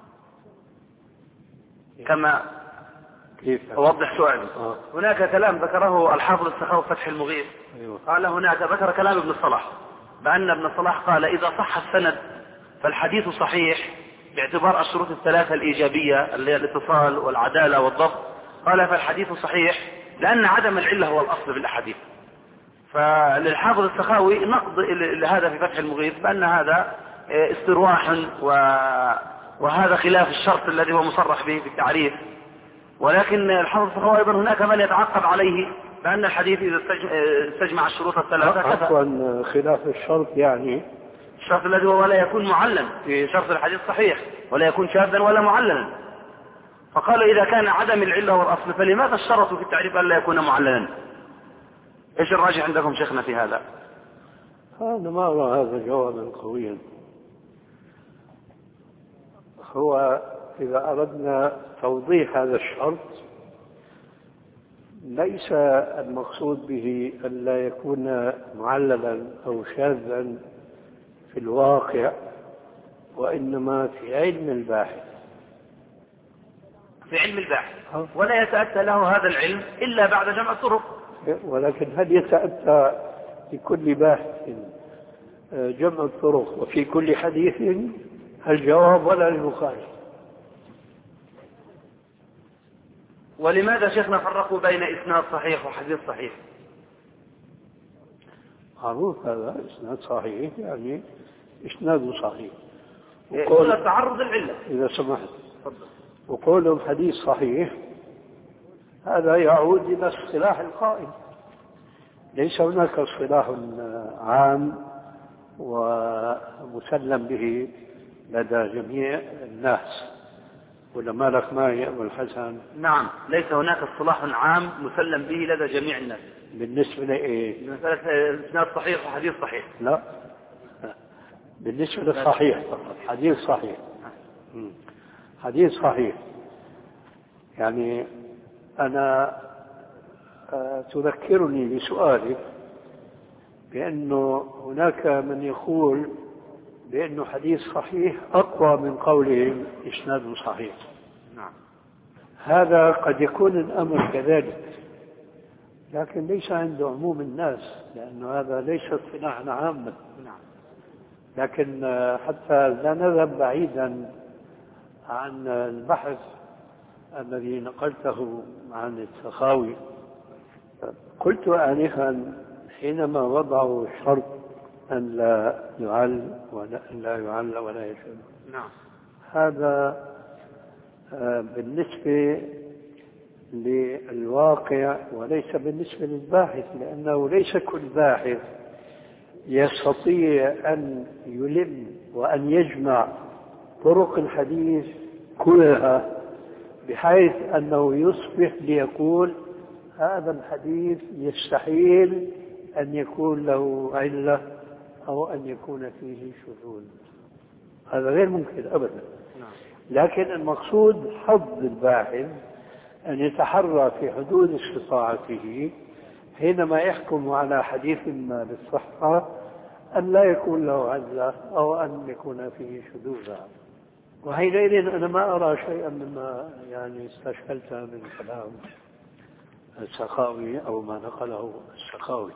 كما كيف أوضح سؤالي؟ آه. هناك كلام ذكره الحافظ السخاوي فتح المغيث. أيوة. قال هناك ذكر كلام ابن الصلاح بأن ابن الصلاح قال: إذا صح السند فالحديث صحيح باعتبار الشروط الثلاثة الإيجابية اللي هي الاتصال والعدالة والضبط. قال: فالحديث صحيح لأن عدم العلة هو الأصل في الأحاديث. فللحافظ السخاوي نقض لهذا في فتح المغيث بأن هذا استرواح وهذا خلاف الشرط الذي هو مصرح به في التعريف. ولكن الحافظ السخاوي أيضا هناك من يتعقب عليه بأن الحديث إذا استجمع الشروط الثلاثة عفوا خلاف الشرط، يعني الشرط الذي هو ولا يكون معلم في شرط الحديث صحيح ولا يكون شاذا ولا معللا. فقالوا إذا كان عدم العلة هو الأصل فلماذا اشترطوا في التعريف ألا يكون معللا؟ إيش الراجح عندكم شيخنا في هذا؟ أنا ما أرى هذا جوابا قويا. هو إذا أردنا توضيح هذا الشرط ليس المقصود به أن لا يكون معللا أو شاذا في الواقع، وإنما في علم الباحث. في علم الباحث ولا يتأتى له هذا العلم إلا بعد جمع الطرق. ولكن هل يتأتى في كل باحث جمع الطرق وفي كل حديث؟ الجواب ولا للبخاري. ولماذا شيخنا فرقوا بين إسناد صحيح وحديث صحيح؟ معروف هذا إسناد صحيح يعني إسناد صحيح. وقول التعرض العلة إذا سمحت. وقول الحديث صحيح هذا يعود إلى اصطلاح القائل. ليس هناك اصطلاح عام ومسلم به لدى جميع الناس. ولا مالك معي أبو الحسن؟ نعم، ليس هناك اصطلاح عام مسلم به لدى جميع الناس. بالنسبة لإيه؟ مسألة إسناد صحيح وحديث صحيح. لا، بالنسبة للصحيح فقط. حديث صحيح. حديث صحيح يعني أنا تذكرني بسؤالك بأنه هناك من يقول بأنه حديث صحيح أقوى من قولهم إسناد صحيح. نعم. هذا قد يكون الأمر كذلك، لكن ليس عند عموم الناس، لأنه هذا ليس اصطلاحا عاما. نعم. لكن حتى لا نذهب بعيدا عن البحث الذي نقلته عن السخاوي، قلت آنفا حينما وضعوا الشرط أن لا يعل ولا أن لا يعل ولا يشد. نعم. هذا بالنسبة للواقع وليس بالنسبة للباحث، لأنه ليس كل باحث يستطيع أن يلم وأن يجمع طرق الحديث كلها بحيث أنه يصبح ليقول هذا الحديث يستحيل أن يكون له علة أو أن يكون فيه شذوذ. هذا غير ممكن أبدا. لكن المقصود حظ الباحث أن يتحرى في حدود استطاعته حينما يحكم على حديث ما بالصحة أن لا يكون له علة أو أن يكون فيه شذوذ. وحينئذ أنا ما أرى شيئا مما يعني استشكلت من كلام السخاوي أو ما نقله السخاوي.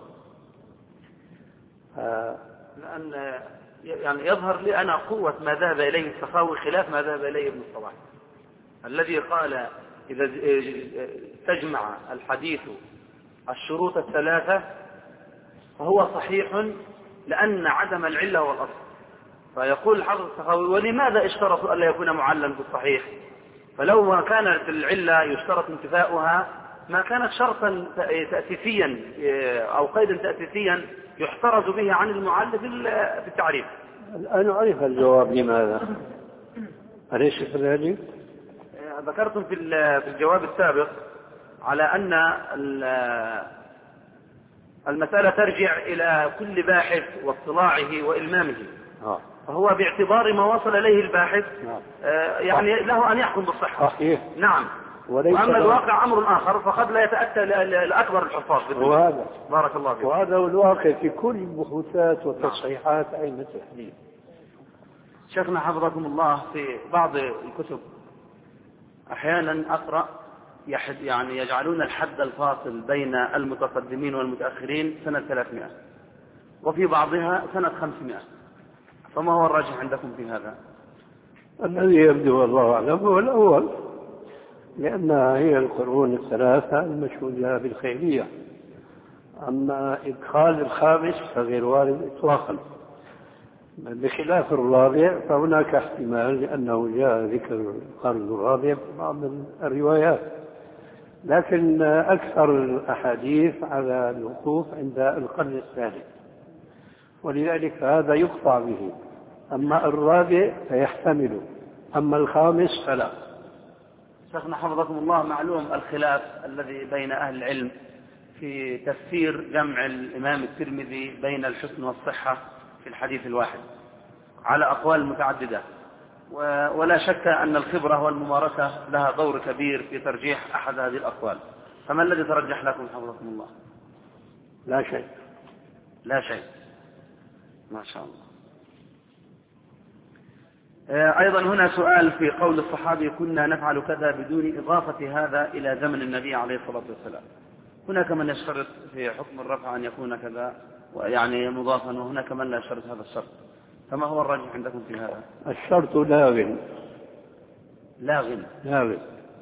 آه لأن يعني يظهر لي أنا قوة ما ذهب إليه السخاوي خلاف ما ذهب إليه ابن الصلاح، الذي قال إذا تجمع الحديث الشروط الثلاثة فهو صحيح لأن عدم العلة هو الأصل. فيقول الحافظ السخاوي ولماذا اشترطوا ألا يكون معلم بالصحيح؟ فلو ما كانت العلة يشترط انتفاؤها ما كانت شرطا تأسيسيا أو قيدا تأسيسيا يحترز به عن المعلم في التعريف. الآن أعرف الجواب لماذا. أليس كذلك؟ ذكرتم في الجواب السابق على أن المسألة ترجع إلى كل باحث واطلاعه وإلمامه. آه. فهو باعتبار ما وصل إليه الباحث آه يعني له أن يحكم بالصحة. صحيح. نعم. وأما الواقع أمر آخر فقد لا يتأتى لأكبر الحفاظ. وهذا بارك الله فيك. وهذا هو الواقع في كل البحوثات والتصحيحات أئمة التحديث. شيخنا حفظكم الله في بعض الكتب أحيانا أقرأ يحد يعني يجعلون الحد الفاصل بين المتقدمين والمتأخرين سنة ثلاثمائة وفي بعضها سنة خمسمائة، فما هو الراجح عندكم في هذا؟ الذي يبدو والله أعلم هو الأول، لأنها هي القرون الثلاثة المشهود لها بالخيرية. أما إدخال الخامس فغير وارد إطلاقا، بخلاف الرابع فهناك احتمال لأنه جاء ذكر القرن الرابع في بعض الروايات، لكن أكثر الأحاديث على الوقوف عند القرن الثاني، ولذلك هذا يقطع به. أما الرابع فيحتمل، أما الخامس فلا. شيخنا حفظكم الله، معلوم الخلاف الذي بين أهل العلم في تفسير جمع الإمام الترمذي بين الحسن والصحة في الحديث الواحد على أقوال متعددة، ولا شك أن الخبرة والممارسة لها دور كبير في ترجيح أحد هذه الأقوال. فما الذي ترجح لكم حفظكم الله؟ لا شيء. لا شيء. ما شاء الله. أيضا هنا سؤال في قول الصحابي كنا نفعل كذا بدون إضافة هذا إلى زمن النبي عليه الصلاة والسلام. هناك من يشترط في حكم الرفع أن يكون كذا يعني مضافا، وهناك من لا يشترط هذا الشرط، فما هو الراجح عندكم في هذا؟ الشرط لاغ. لاغ. لاغ.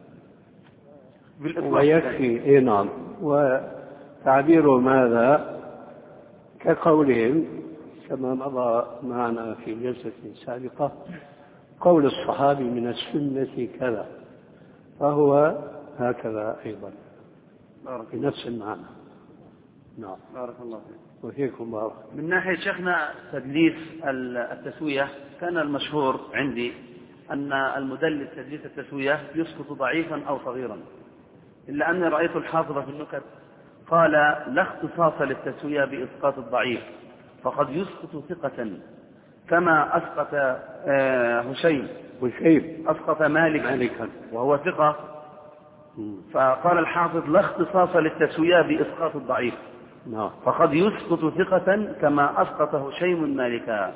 ويكفي. إيه نعم. وتعبير ماذا كقولهم كما مضى معنا في جلسة سابقة، قول الصحابي من السنة كذا، فهو هكذا أيضا بنفس المعنى. نعم. بارك الله فيك. وفيكم بارك. من ناحية شيخنا تدليس التسوية، كان المشهور عندي أن المدلس تدليس التسوية يسقط ضعيفا أو صغيرا، إلا أني رأيت الحافظ في النكت قال لا اختصاص للتسوية بإسقاط الضعيف، فقد يسقط ثقة كما أسقط هشيم هشيم أسقط مالكا مالكا وهو ثقة. فقال الحافظ لا اختصاص للتسوية بإسقاط الضعيف، نعم، فقد يسقط ثقة كما أسقط هشيم مالكا.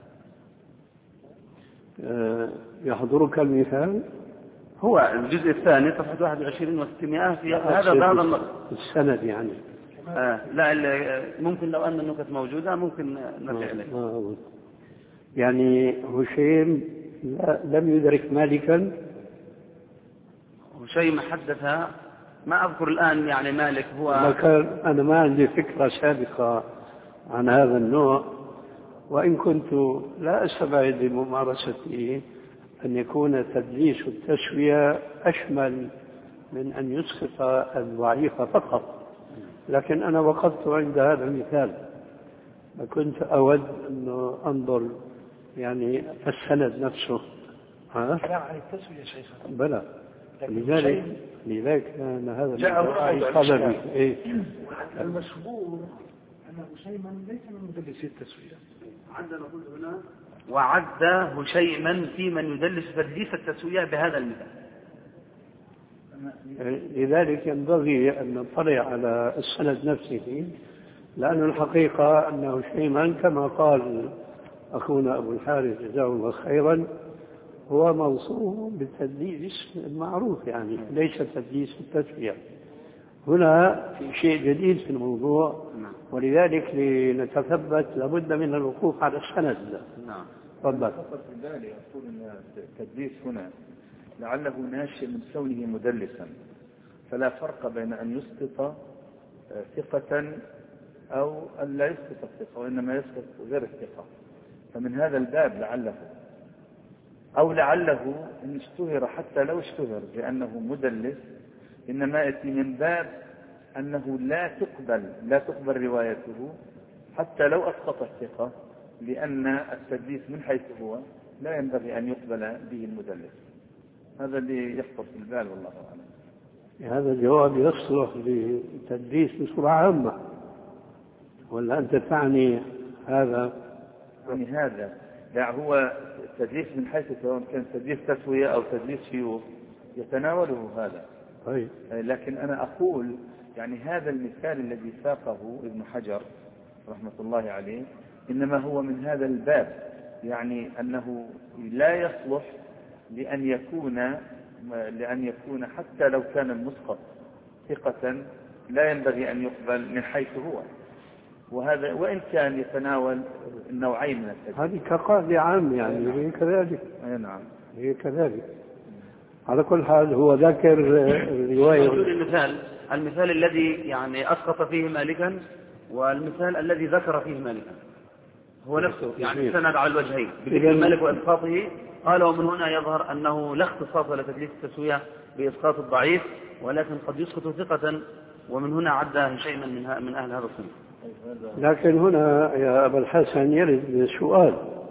أه يحضرك المثال؟ هو الجزء الثاني صفحة واحد وعشرين وستمائة في هذا هذا السند يعني. آه لا ممكن لو أن النكت موجودة ممكن نرجع إليه. آه يعني هشيم لم يدرك مالكا. هشيم حدث، ما أذكر الآن يعني مالك هو. أنا ما عندي فكرة سابقة عن هذا النوع، وإن كنت لا أستبعد لممارسته أن يكون تدليس التسوية أشمل من أن يسقط الضعيف فقط، لكن أنا وقفت عند هذا المثال، كنت أود أن أنظر يعني السند نفسه. ها؟ كلام عن التسوية شيخنا. بلى. لذلك لذلك كان هذا جاء طلبي إيه؟ المشهور أن هشيما ليس من مدلسي التسوية. عندنا نقول هنا وعد هشيما في من يدلس تدليس التسوية بهذا المثال. لذلك ينبغي أن نطلع على السند نفسه، لأن الحقيقة أن هشيما كما قال أخونا أبو الحارث جزاه الله خيرا هو موصوف بالتدليس المعروف، يعني ليس تدليس التسوية. هنا في شيء جديد في الموضوع، ولذلك لنتثبت لابد من الوقوف على السند. نعم. تفضل. فقط في بالي أقول أن التدليس هنا لعله ناشئ من كونه مدلسا، فلا فرق بين أن يسقط ثقة أو أن لا يسقط الثقة، وإنما يسقط غير الثقة. فمن هذا الباب لعله أو لعله إن اشتهر، حتى لو اشتهر بأنه مدلس، إنما يأتي من باب أنه لا تقبل لا تقبل روايته حتى لو أسقط الثقة، لأن التدليس من حيث هو لا ينبغي أن يقبل به المدلس. هذا اللي يخطر في البال والله أعلم. هذا الجواب يصلح للتدليس بصورة عامة، ولا أنت تعني هذا؟ يعني هذا لا، هو التدليس من حيث سواء كان تدليس تسوية أو تدليس شيوخ يتناوله هذا. طيب. لكن أنا أقول يعني هذا المثال الذي ساقه ابن حجر رحمة الله عليه إنما هو من هذا الباب، يعني أنه لا يصلح لأن يكون لأن يكون حتى لو كان المسقط ثقة لا ينبغي أن يقبل من حيث هو، وهذا وإن كان يتناول النوعين من التدليس. هذه كقاعدة عام، يعني هي كذلك. أي نعم هي كذلك. على كل حال هو ذكر الرواية. المثال المثال الذي يعني أسقط فيه مالكا والمثال الذي ذكر فيه مالكا هو نفسه، يعني سند على الوجهين بذكر مالك وإسقاطه. قال ومن هنا يظهر أنه لا اختصاص لتدليس التسوية بإسقاط الضعيف، ولكن قد يسقط ثقة، ومن هنا عد هشيما من, من أهل هذا الصنف. لكن هنا يا أبا الحسن يرد سؤال: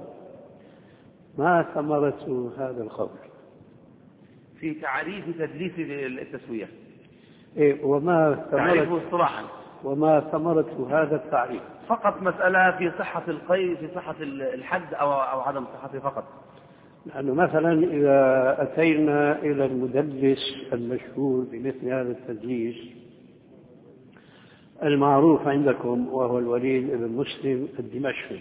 ما ثمرة هذا القول في تعريف تدليس التسوية؟ إيه وما تعريفه اصطلاحا، وما ثمرة هذا التعريف؟ فقط مسألة في صحة القيد، في صحة الحد أو أو عدم صحته فقط. لأنه مثلا إذا أتينا إلى المدلس المشهور بمثل هذا التدليس المعروف عندكم وهو الوليد بن مسلم الدمشقي،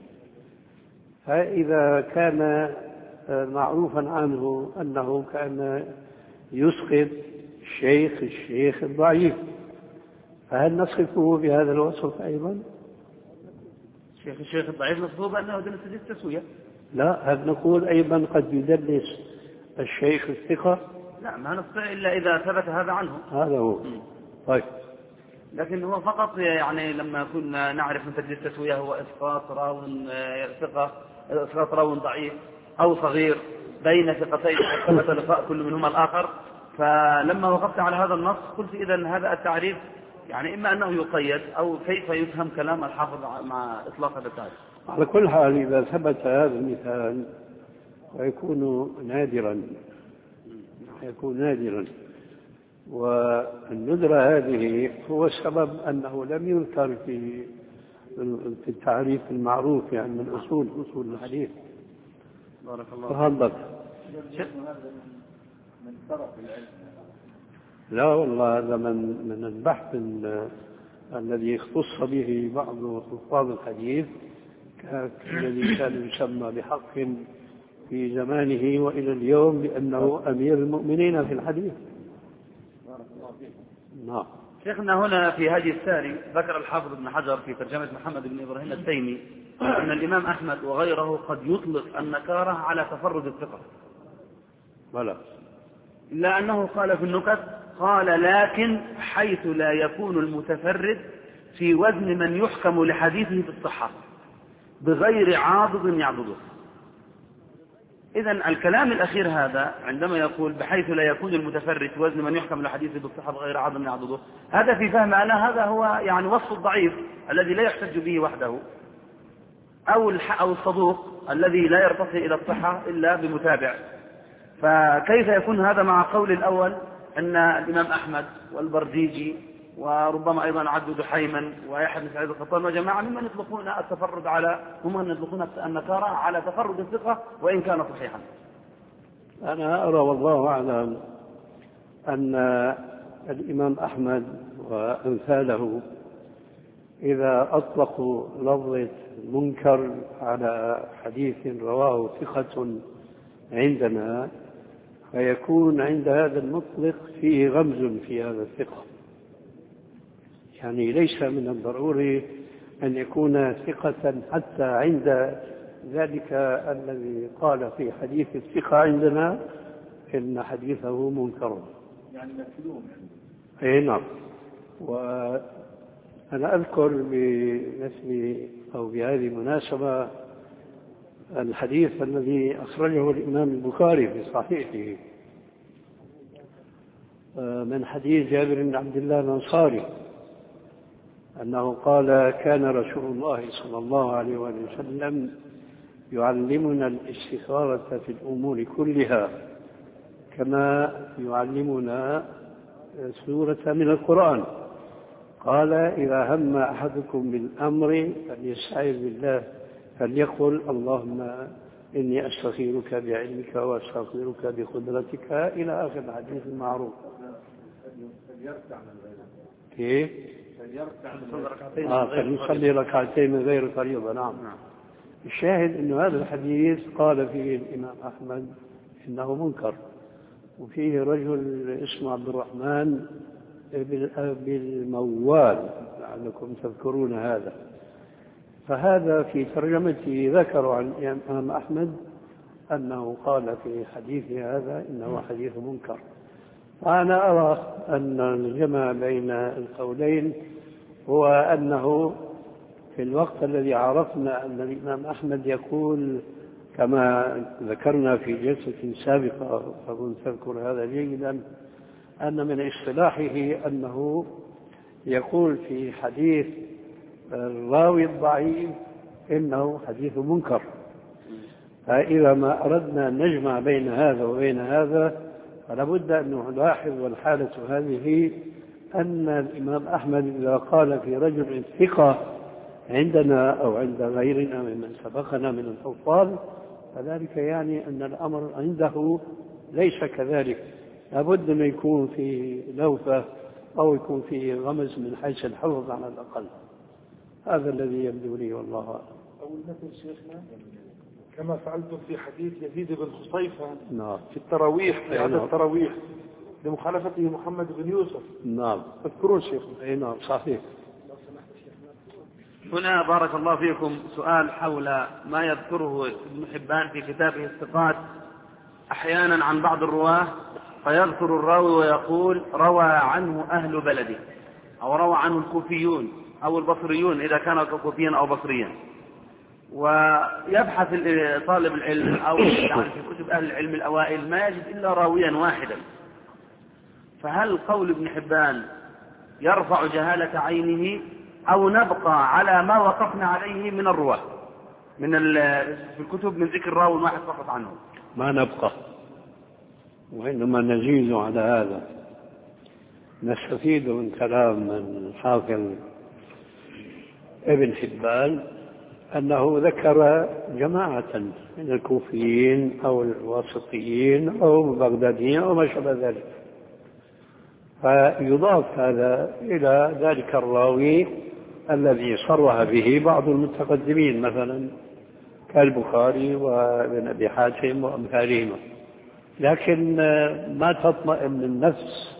فإذا كان معروفا عنه أنه كان يسقط الشيخ الشيخ الضعيف، فهل نصفه بهذا الوصف أيضا؟ الشيخ الشيخ الضعيف نصفه بأنه دلس التسوية؟ لا، هل نقول أيضا قد يدلس الشيخ الثقة؟ لا، ما نستطيع إلا إذا ثبت هذا عنه. هذا هو. طيب. لكن هو فقط يعني لما كنا نعرف من تدليس التسوية هو إسقاط راو ثقة، إسقاط راو ضعيف أو صغير بين ثقتين ثبت لقاء كل منهما الآخر. فلما وقفت على هذا النص قلت إذن هذا التعريف يعني إما أنه يقيد أو كيف يفهم كلام الحافظ مع إطلاق هذا التعريف. على كل حال إذا ثبت هذا المثال ويكون نادرا يكون نادرا والندرة هذه هو السبب أنه لم يذكر في في التعريف المعروف يعني من أصول أصول الحديث. بارك الله. تفضل. من طرف العلم. لا والله هذا من من البحث الذي اختص به بعض حفاظ الحديث الذي كان يسمى بحق في زمانه وإلى اليوم بأنه أمير المؤمنين في الحديث. نعم. شيخنا هنا في هذه الساري ذكر الحافظ ابن حجر في ترجمة محمد بن إبراهيم التيمي أن الإمام أحمد وغيره قد يطلق النكارة على تفرد الثقة. ولا إلا أنه قال في النكت قال لكن حيث لا يكون المتفرد في وزن من يحكم لحديثه بالصحة بغير عاضد يعضده. إذن الكلام الأخير هذا عندما يقول بحيث لا يكون المتفرد في وزن من يحكم لحديثه بالصحة بغير عاضد يعضده، هذا في فهم أنا هذا هو يعني وصف الضعيف الذي لا يحتج به وحده، أو أو الصدوق الذي لا يرتقي إلى الصحة إلا بمتابع. فكيف يكون هذا مع قول الأول أن الإمام أحمد والبرديجي وربما أيضا عبد دحيما ويحيى بن سعيد القطان وجماعة ممن يطلقون التفرد على ممن يطلقون النكارة على تفرد الثقة وإن كان صحيحا؟ أنا أرى والله أعلم أن الإمام أحمد وأمثاله إذا أطلقوا لفظة منكر على حديث رواه ثقة عندنا فيكون عند هذا المطلق فيه غمز في هذا الثقة، يعني ليس من الضروري أن يكون ثقة حتى عند ذلك الذي قال في حديث الثقة عندنا إن حديثه منكر، يعني مكلوم. أي نعم. وأنا أذكر بمثل أو بهذه المناسبة الحديث الذي أخرجه الإمام البخاري في صحيحه من حديث جابر بن عبد الله الأنصاري أنه قال كان رسول الله صلى الله عليه وسلم يعلمنا الاستخارة في الأمور كلها كما يعلمنا سورة من القرآن. قال إذا هم أحدكم بالأمر فليستعذ بالله فليقل اللهم إني أستخيرك بعلمك وأستغفرك بقدرتك إلى آخر الحديث المعروف. كيف؟ فليصلي ركعتين من غير فريضة. نعم. الشاهد أن هذا الحديث قال فيه الإمام أحمد إنه منكر، وفيه رجل اسمه عبد الرحمن بالموال لعلكم تذكرون هذا، فهذا في ترجمته ذكر عن الإمام أحمد أنه قال في حديثه هذا إنه حديث منكر. وأنا أرى أن الجمع بين القولين هو أنه في الوقت الذي عرفنا أن الإمام أحمد يقول كما ذكرنا في جلسة سابقة فكنت تذكر هذا جيدا أن من اصطلاحه أنه يقول في حديث الراوي الضعيف إنه حديث منكر. فإذا ما أردنا أن نجمع بين هذا وبين هذا فلا بد أن نلاحظ والحالة هذه أن الإمام أحمد إذا قال في رجل ثقة عندنا أو عند غيرنا ممن سبقنا من الحفاظ فذلك يعني أن الأمر عنده ليس كذلك، لابد أن يكون في لوثة أو يكون في غمز من حيث الحفظ على الأقل. هذا الذي يبدو لي والله أعلم. أول مثل شيخنا كما فعلتم في حديث يزيد بن خصيفة نعم. في التراويح في عدد نعم. التراويح لمخالفته محمد بن يوسف. نعم. تذكرون شيخنا؟ أي نعم صحيح. هنا بارك الله فيكم سؤال حول ما يذكره ابن حبان في كتابه الثقات أحيانا عن بعض الرواه فيذكر الراوي ويقول روى عنه أهل بلده أو روى عنه الكوفيون أو البصريون إذا كان كوفيا أو بصريا، ويبحث طالب العلم أو يعني في كتب أهل العلم الأوائل ما يجد إلا راويا واحدا، فهل قول ابن حبان يرفع جهالة عينه أو نبقى على ما وقفنا عليه من الرواه من في الكتب من ذكر راوي واحد فقط عنه؟ ما نبقى، وإنما نزيد على هذا. نستفيد من كلام الحافظ ابن حبان أنه ذكر جماعة من الكوفيين أو الواسطيين أو البغداديين أو ما شابه ذلك، فيضاف هذا إلى ذلك الراوي الذي صرح به بعض المتقدمين مثلا كالبخاري وابن أبي حاتم وأمثالهما، لكن ما تطمئن النفس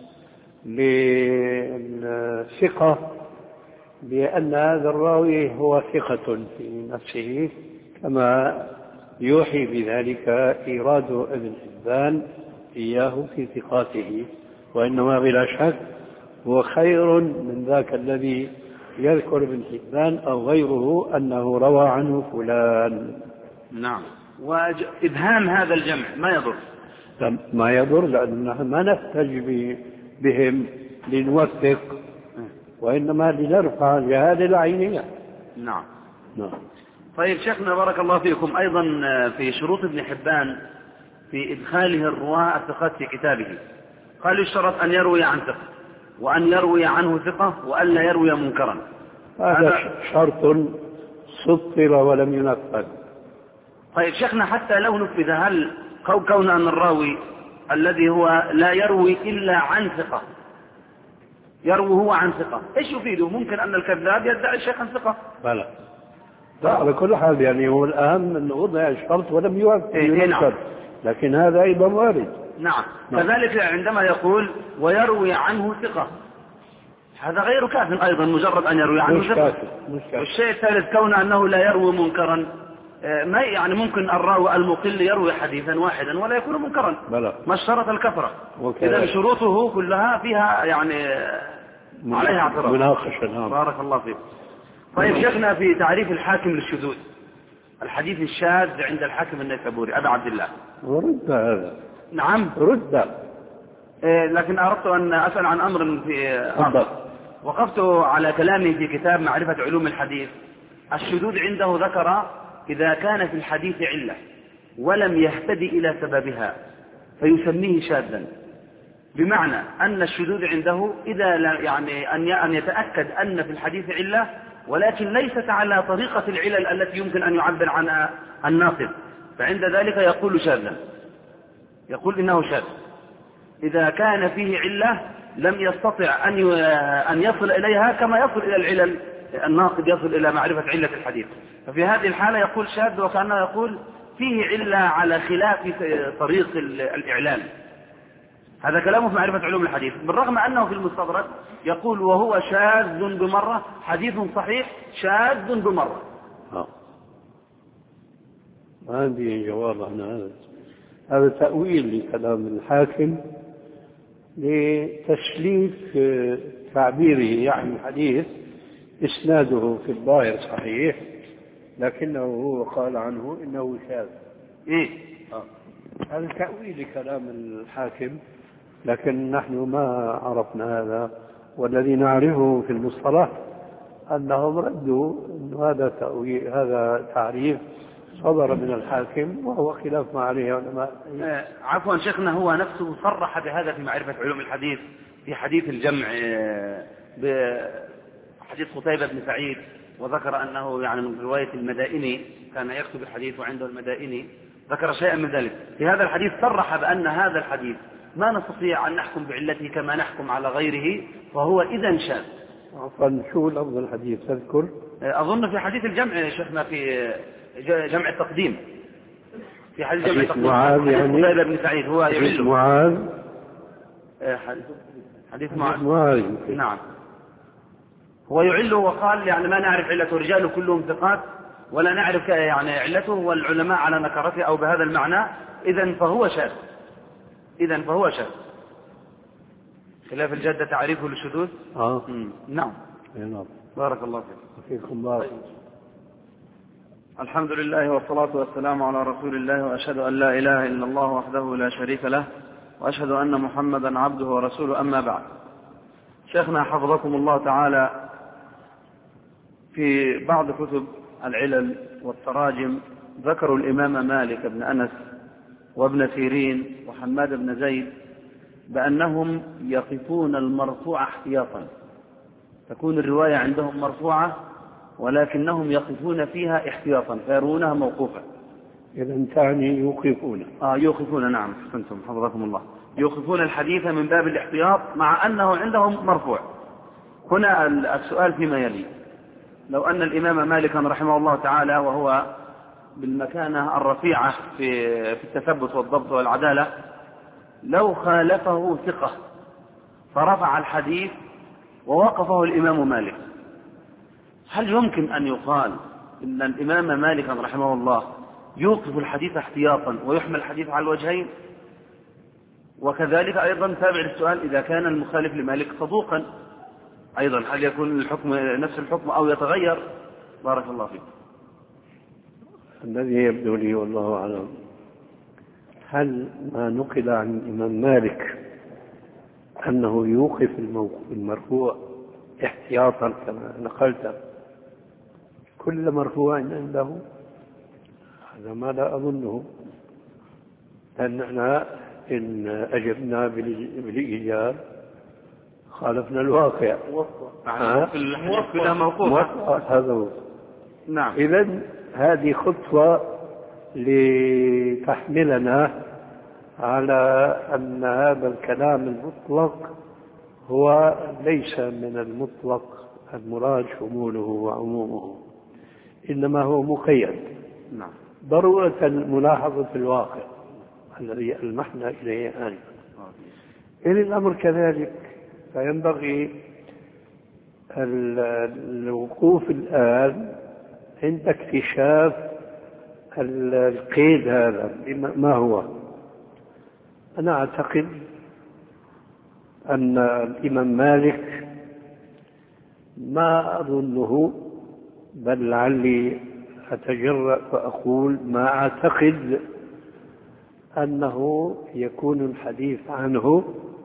للثقة بأن هذا الراوي هو ثقة في نفسه كما يوحي بذلك إيراد ابن حبان إياه في ثقاته، وإنما بلا شك هو خير من ذاك الذي يذكر ابن حبان أو غيره أنه روى عنه فلان. نعم. وإبهام هذا الجمع ما يضر؟ ما يضر لأننا ما نحتج بهم لنوثق وإنما لنرفع جهاد العينية. نعم. نعم. طيب شيخنا بارك الله فيكم، أيضا في شروط ابن حبان في إدخاله الرواة الثقات في كتابه. قال يشترط أن يروي عن ثقة، وأن يروي عنه ثقة، وأن لا يروي منكرا. هذا شرط سطر ولم ينفذ. طيب شيخنا، حتى لو نفذ، هل كون أن الراوي الذي هو لا يروي إلا عن ثقة يروي هو عن ثقة، إيش يفيده؟ ممكن أن الكذاب يدعي الشيخ عن ثقة. بلى لا، على كل حال يعني هو الأهم أنه وضع الشرط ولم ينفذ. نعم. لكن هذا أيضا وارد. نعم. نعم. كذلك عندما يقول ويروي عنه ثقة، هذا غير كاف أيضا، مجرد أن يروي عنه ثقة. والشيء الثالث كون أنه لا يروي منكرا، ما يعني ممكن الراوي المقل يروي حديثا واحدا ولا يكون منكرا، ما اشترط الكثرة. إذا شروطه كلها فيها يعني عليها اعتراض، مناقشة. نعم. بارك الله فيك. طيب شيخنا، في تعريف الحاكم للشذوذ، الحديث الشاذ عند الحاكم النيسابوري أبا عبد الله، رد هذا. نعم رد. إيه، لكن أردت أن أسأل عن أمر في آخر. وقفت على كلامه في كتاب معرفة علوم الحديث. الشذوذ عنده ذكر إذا كان في الحديث علة ولم يهتدي إلى سببها فيسميه شاذا، بمعنى أن الشذوذ عنده إذا يعني أن يتأكد أن في الحديث علة ولكن ليست على طريقة العلل التي يمكن أن يعبر عنها الناقد، فعند ذلك يقول شاذا، يقول إنه شاذ. إذا كان فيه علة لم يستطع أن أن يصل إليها كما يصل إلى العلل، الناقد يصل إلى معرفة علة الحديث، ففي هذه الحالة يقول شاذ، وكأنه يقول فيه علة على خلاف طريق الإعلان. هذا كلامه في معرفة علوم الحديث، بالرغم أنه في المستدرك يقول وهو شاذ بمرة، حديث صحيح شاذ بمرة. آه. ما عندي جواب عن هذا. هذا تأويل لكلام الحاكم لتسليف تعبيره، يعني الحديث إسناده في الظاهر صحيح لكنه هو قال عنه إنه شاذ. إيه؟ آه. هذا تأويل لكلام الحاكم، لكن نحن ما عرفنا هذا، والذي نعرفه في المصطلح أنهم ردوا أن هذا تأويل، هذا تعريف صدر من الحاكم وهو خلاف ما عليه علماء. آه عفوا شيخنا، هو نفسه صرح بهذا في معرفة علوم الحديث في حديث الجمع بحديث قتيبة بن سعيد، وذكر أنه يعني من رواية المدائني، كان يكتب الحديث وعنده المدائني، ذكر شيئا من ذلك. في هذا الحديث صرح بأن هذا الحديث ما نستطيع أن نحكم بعلته كما نحكم على غيره، فهو إذن شاذ. عفوا، شو لفظ الحديث تذكر؟ أظن في حديث الجمع شيخنا، في جمع التقديم، في حديث جمع التقديم معاذ، يعني قتيبة بن سعيد هو يعله معاذ، حديث معاذ. نعم، هو يعله وقال يعني ما نعرف علته، رجاله كلهم ثقات ولا نعرف يعني علته، والعلماء على نكرته أو بهذا المعنى، إذن فهو شاذ، إذن فهو شاذ. خلاف الجادة تعريفه للشذوذ. آه. نعم. نعم. بارك الله فيك. فيكم بارك. الحمد لله والصلاة والسلام على رسول الله، وأشهد أن لا إله إلا الله وحده لا شريك له، وأشهد أن محمدا عبده ورسوله، أما بعد. شيخنا حفظكم الله تعالى، في بعض كتب العلل والتراجم ذكروا الإمام مالك بن أنس وابن سيرين وحماد بن زيد بأنهم يقفون المرفوع احتياطا، تكون الرواية عندهم مرفوعة ولكنهم يقفون فيها احتياطا فيرونها موقوفة. إذا تعني يوقفون. آه يوقفون، نعم أحسنتم حفظكم الله، يوقفون الحديث من باب الاحتياط مع أنه عندهم مرفوع. هنا السؤال فيما يلي: لو أن الإمام مالكا رحمه الله تعالى وهو بالمكانة الرفيعة في في التثبت والضبط والعدالة، لو خالفه ثقة فرفع الحديث ووقفه الإمام مالك، هل يمكن أن يقال إن الإمام مالك رحمه الله يوقف الحديث احتياطا ويحمل الحديث على الوجهين؟ وكذلك أيضا تابع السؤال: إذا كان المخالف لمالك صدوقا أيضا هل يكون الحكم نفس الحكم أو يتغير؟ بارك الله فيك. الذي يبدو لي والله أعلم، هل ما نقل عن الإمام مالك أنه يوقف المرفوع احتياطا كما نقلت كل مرفوع عنده؟ هذا ما لا أظنه. أننا إن أجبنا بالإيجاب خالفنا الواقع. في الحديث كلها موقوفة. هذا هو. نعم. إذن هذه خطوة لتحملنا على أن هذا الكلام المطلق هو ليس من المطلق المراد شموله وعمومه، إنما هو مقيد. نعم. ضرورة ملاحظة الواقع الذي ألمحنا إليه آنفا. إن الأمر كذلك فينبغي الوقوف الآن عند اكتشاف القيد هذا ما هو. أنا أعتقد أن الإمام مالك ما أظنه، بل لعلي أتجرأ فأقول ما أعتقد أنه يكون الحديث عنه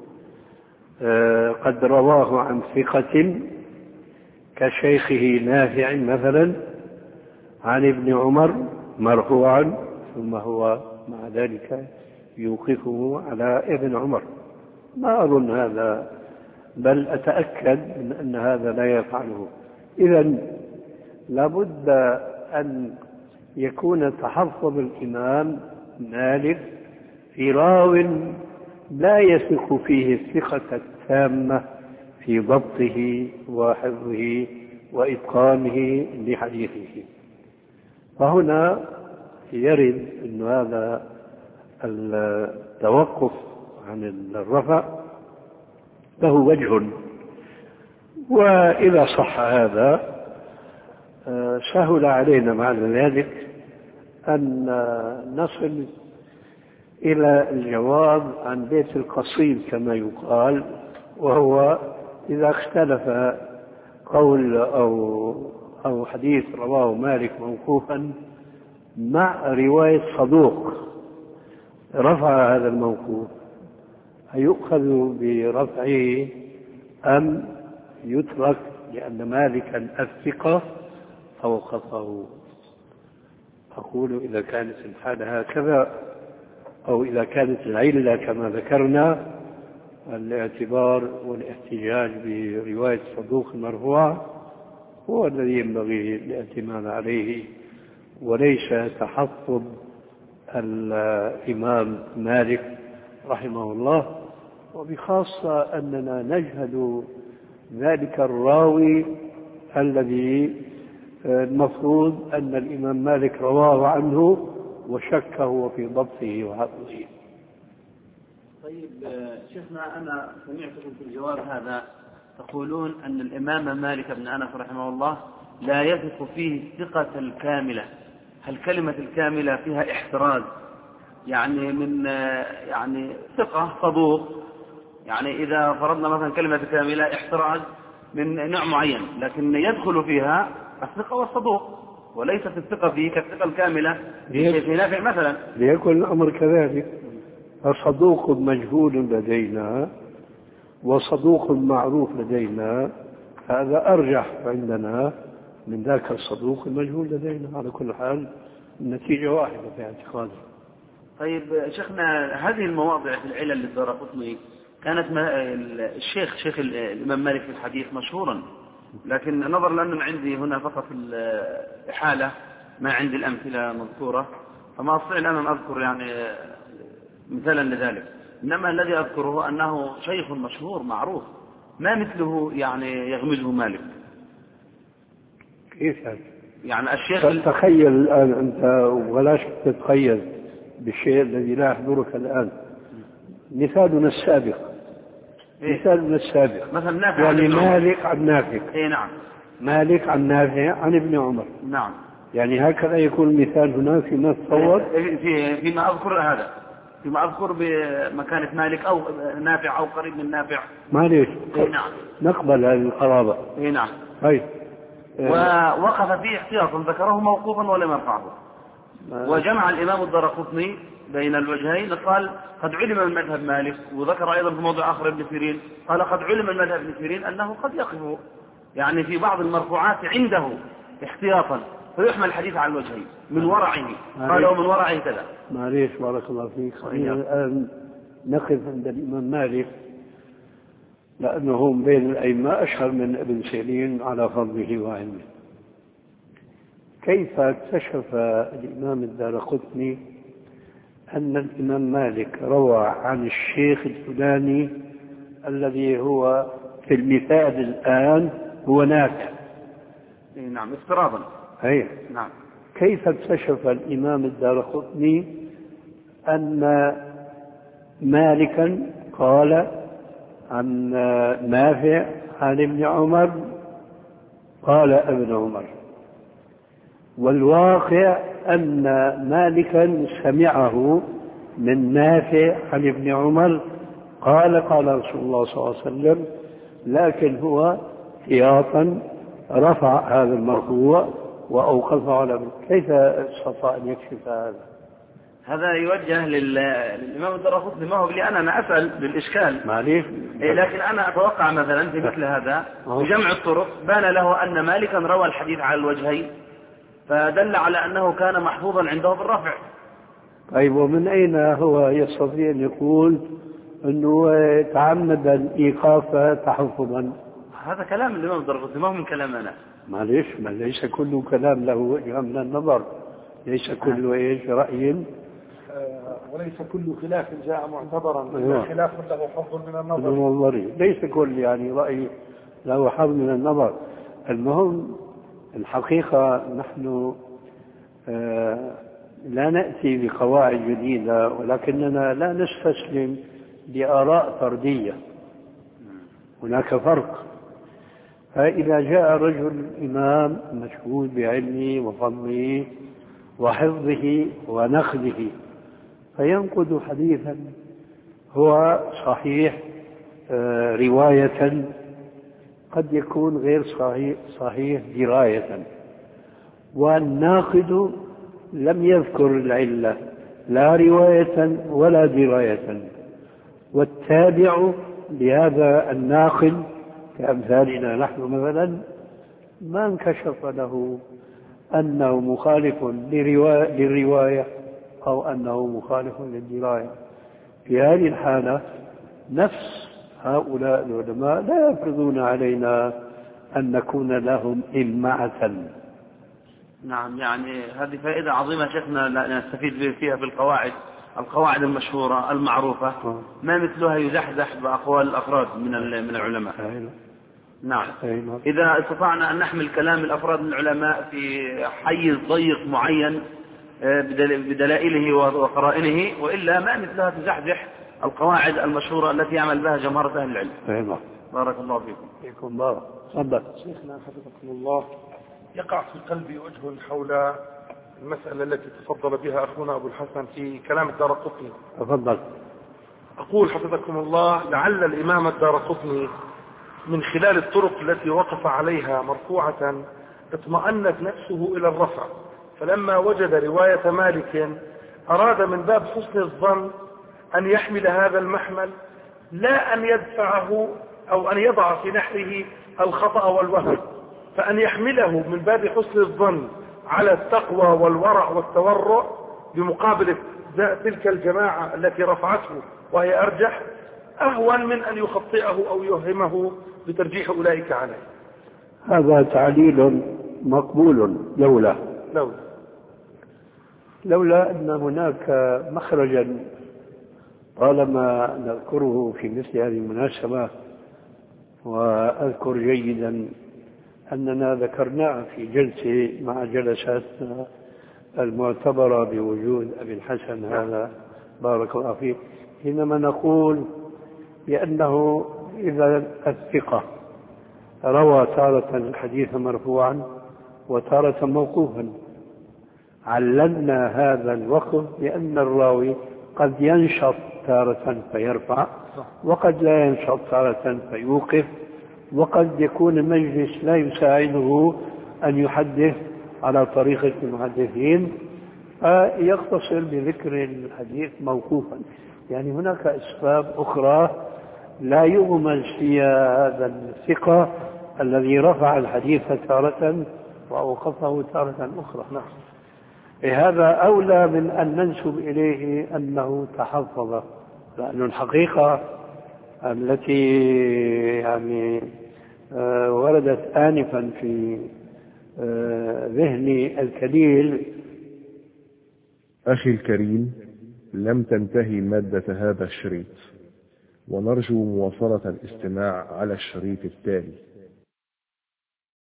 قد رواه عن ثقة كشيخه نافع مثلا عن ابن عمر مرفوعا، ثم هو مع ذلك يوقفه على ابن عمر. ما أظن هذا، بل أتأكد من أن هذا لا يفعله. إذن لابد أن يكون تحفظ الإمام مالك في راو لا يثق فيه الثقة التامة في ضبطه وحفظه وإتقانه لحديثه. فهنا يرد أن هذا التوقف عن الرفع له وجه، وإذا صح هذا سهل علينا بعد ذلك أن نصل إلى الجواب عن بيت القصيد كما يقال، وهو إذا اختلف قول أو أو حديث رواه مالك موقوفا مع رواية صدوق رفع هذا الموقوف، هيؤخذ برفعه أم يترك لأن مالكا الثقة أوقفه؟ أقول إذا كانت الحالة هكذا، أو إذا كانت العلة كما ذكرنا الاعتبار والاحتجاج برواية صدوق مرفوع هو الذي ينبغي الاعتماد عليه، وليس تحفظ الإمام مالك رحمه الله، وبخاصة أننا نجهل ذلك الراوي الذي المفروض أن الإمام مالك رواه عنه وشكه في ضبطه وحفظه. طيب شيخنا، أنا سمعتكم في الجواب هذا تقولون أن الإمام مالك بن أنس رحمه الله لا يثق فيه الثقة الكاملة. هل كلمة الكاملة فيها احتراز؟ يعني من يعني ثقة صدوق، يعني إذا فرضنا مثلا كلمة كاملة احتراز من نوع معين، لكن يدخل فيها الثقة والصدوق، وليست الثقة فيه كالثقة الكاملة في نافع مثلا. ليكن الأمر كذلك، فصدوق مجهول لدينا وصدوق معروف لدينا، هذا أرجح عندنا من ذاك الصدوق المجهول لدينا. على كل حال النتيجة واحدة في اعتقادي. طيب شيخنا، هذه المواضع في العلل للدارقطني كانت الشيخ شيخ الإمام مالك في الحديث مشهورا، لكن نظرا لأن عندي هنا فقط الإحالة ما عندي الأمثلة مذكورة، فما أستطيع الآن أن أذكر يعني مثالا لذلك. إنما الذي أذكره أنه شيخ مشهور معروف ما مثله يعني يغمزه مالك. كيف يعني؟ يعني الشيخ تخيل الآن أنت، ولاش تتخيل بالشيء الذي لا يحضرك الآن. مثالنا السابق إيه؟ مثالنا السابق مثلا نافع يعني مالك عن نافع. إيه نعم. مالك عن نافع عن ابن عمر. نعم. يعني هكذا يكون المثال هنا فيما تصور في فيما أذكر هذا، فيما أذكر بمكانة مالك أو نافع أو قريب من نافع. معليش. إيه نعم. نقبل هذه القرابة. إيه نعم. هاي. ووقف فيه احتياطا ذكره موقوفا ولم يرفعه. وجمع الإمام الدارقطني بين الوجهين، قال قد علم من مذهب مالك، وذكر أيضا في موضع آخر ابن سيرين قال قد علم من مذهب ابن سيرين أنه قد يقف يعني في بعض المرفوعات عنده احتياطا، فيحمل الحديث على الوجهين من ورعه، قالوا من ورعه كذا. معليش بارك الله فيك، خلينا الآن نقف عند الإمام مالك لأنه بين الأئمة أشهر من ابن سيرين على فضله وعلمه. كيف اكتشف الإمام الدارقطني أن الإمام مالك روى عن الشيخ الفلاني الذي هو في المثال الآن هو نافع؟ نعم افتراضا. أي نعم. كيف اكتشف الإمام الدارقطني أن مالكا قال عن نافع عن ابن عمر قال ابن عمر، والواقع أن مالكا سمعه من نافع عن ابن عمر قال قال رسول الله صلى الله عليه وسلم، لكن هو احتياطا رفع هذا المرفوع وأوقفه على ابن. كيف استطاع أن يكشف هذا؟ هذا يوجه للإمام الدارقطني، ما هو لي أنا أنا أسأل بالإشكال معليش، إيه، لكن أنا أتوقع مثلا في مثل هذا بجمع الطرق بان له أن مالكا روى الحديث على الوجهين فدل على أنه كان محفوظا عنده بالرفع. طيب ومن أين هو يستطيع أن يقول أنه تعمد الإيقاف تحفظا؟ هذا كلام الإمام الدارقطني ما هو من كلام أنا. معليش، ما ليس كل كلام له وجه من النظر، ليس كل ايش رأي وليس كل خلاف جاء معتبرا، أيوة. خلاف له حظ من النظر، ليس كل يعني رأي له حظ من النظر. المهم الحقيقة نحن آه لا نأتي بقواعد جديدة، ولكننا لا نستسلم لآراء فردية، هناك فرق. فإذا جاء رجل إمام مشهود بعلمه وفضله وحفظه ونقده فينقد حديثا هو صحيح آه رواية، قد يكون غير صحيح صحيح دراية، والناقد لم يذكر العلة لا رواية ولا دراية، والتابع لهذا الناقد كأمثالنا نحن مثلا ما انكشف له أنه مخالف للرواية أو أنه مخالف للدراية. في هذه الحالة نفس هؤلاء العلماء لا يفرضون علينا أن نكون لهم إمعة. نعم، يعني هذه فائدة عظيمة شيخنا نستفيد فيها في القواعد القواعد المشهورة المعروفة، ما مثلها يزحزح بأقوال الأفراد من من العلماء. نعم. إذا استطعنا أن نحمل كلام الأفراد من العلماء في حيز ضيق معين بدلائله وقرائنه، وإلا ما مثلها تزحزح القواعد المشهورة التي يعمل بها جمهرة أهل العلم. بارك الله فيكم. فيكم بارك. تفضل. شيخنا حفظكم الله، يقع في قلبي وجه حول المسألة التي تفضل بها أخونا أبو الحسن في كلام الدارقطني. تفضل. أقول حفظكم الله، لعل الإمام الدارقطني من خلال الطرق التي وقف عليها مرفوعة اطمأنت نفسه إلى الرفع، فلما وجد رواية مالك أراد من باب حسن الظن أن يحمل هذا المحمل، لا أن يدفعه أو أن يضع في نحره الخطأ والوهم، فأن يحمله من باب حسن الظن على التقوى والورع والتورع بمقابل تلك الجماعة التي رفعته وهي أرجح، أهون من أن يخطئه أو يوهمه بترجيح أولئك عليه. هذا تعليل مقبول لولا لولا لولا أن هناك مخرجا طالما نذكره في مثل هذه المناسبة، وأذكر جيدا أننا ذكرناه في جلسة مع جلساتنا المعتبرة بوجود أبي الحسن هذا بارك الله فيه، حينما نقول بأنه إذا الثقة روى تارة الحديث مرفوعا وتارة موقوفا، عللنا هذا الوقف بأن الراوي قد ينشط تارة فيرفع، وقد لا ينشط تارة فيوقف، وقد يكون المجلس لا يساعده أن يحدث على طريقة المحدثين فيقتصر بذكر الحديث موقوفا. يعني هناك أسباب أخرى لا يغمز فيها هذا الثقة الذي رفع الحديث تارة وأوقفه تارة أخرى. نعم. هذا أولى من أن ننسب إليه أنه تحفظ، لأن الحقيقة التي يعني وردت آنفا في ذهني الكليل. أخي الكريم، لم تنتهي مادة هذا الشريط، ونرجو مواصلة الاستماع على الشريط التالي.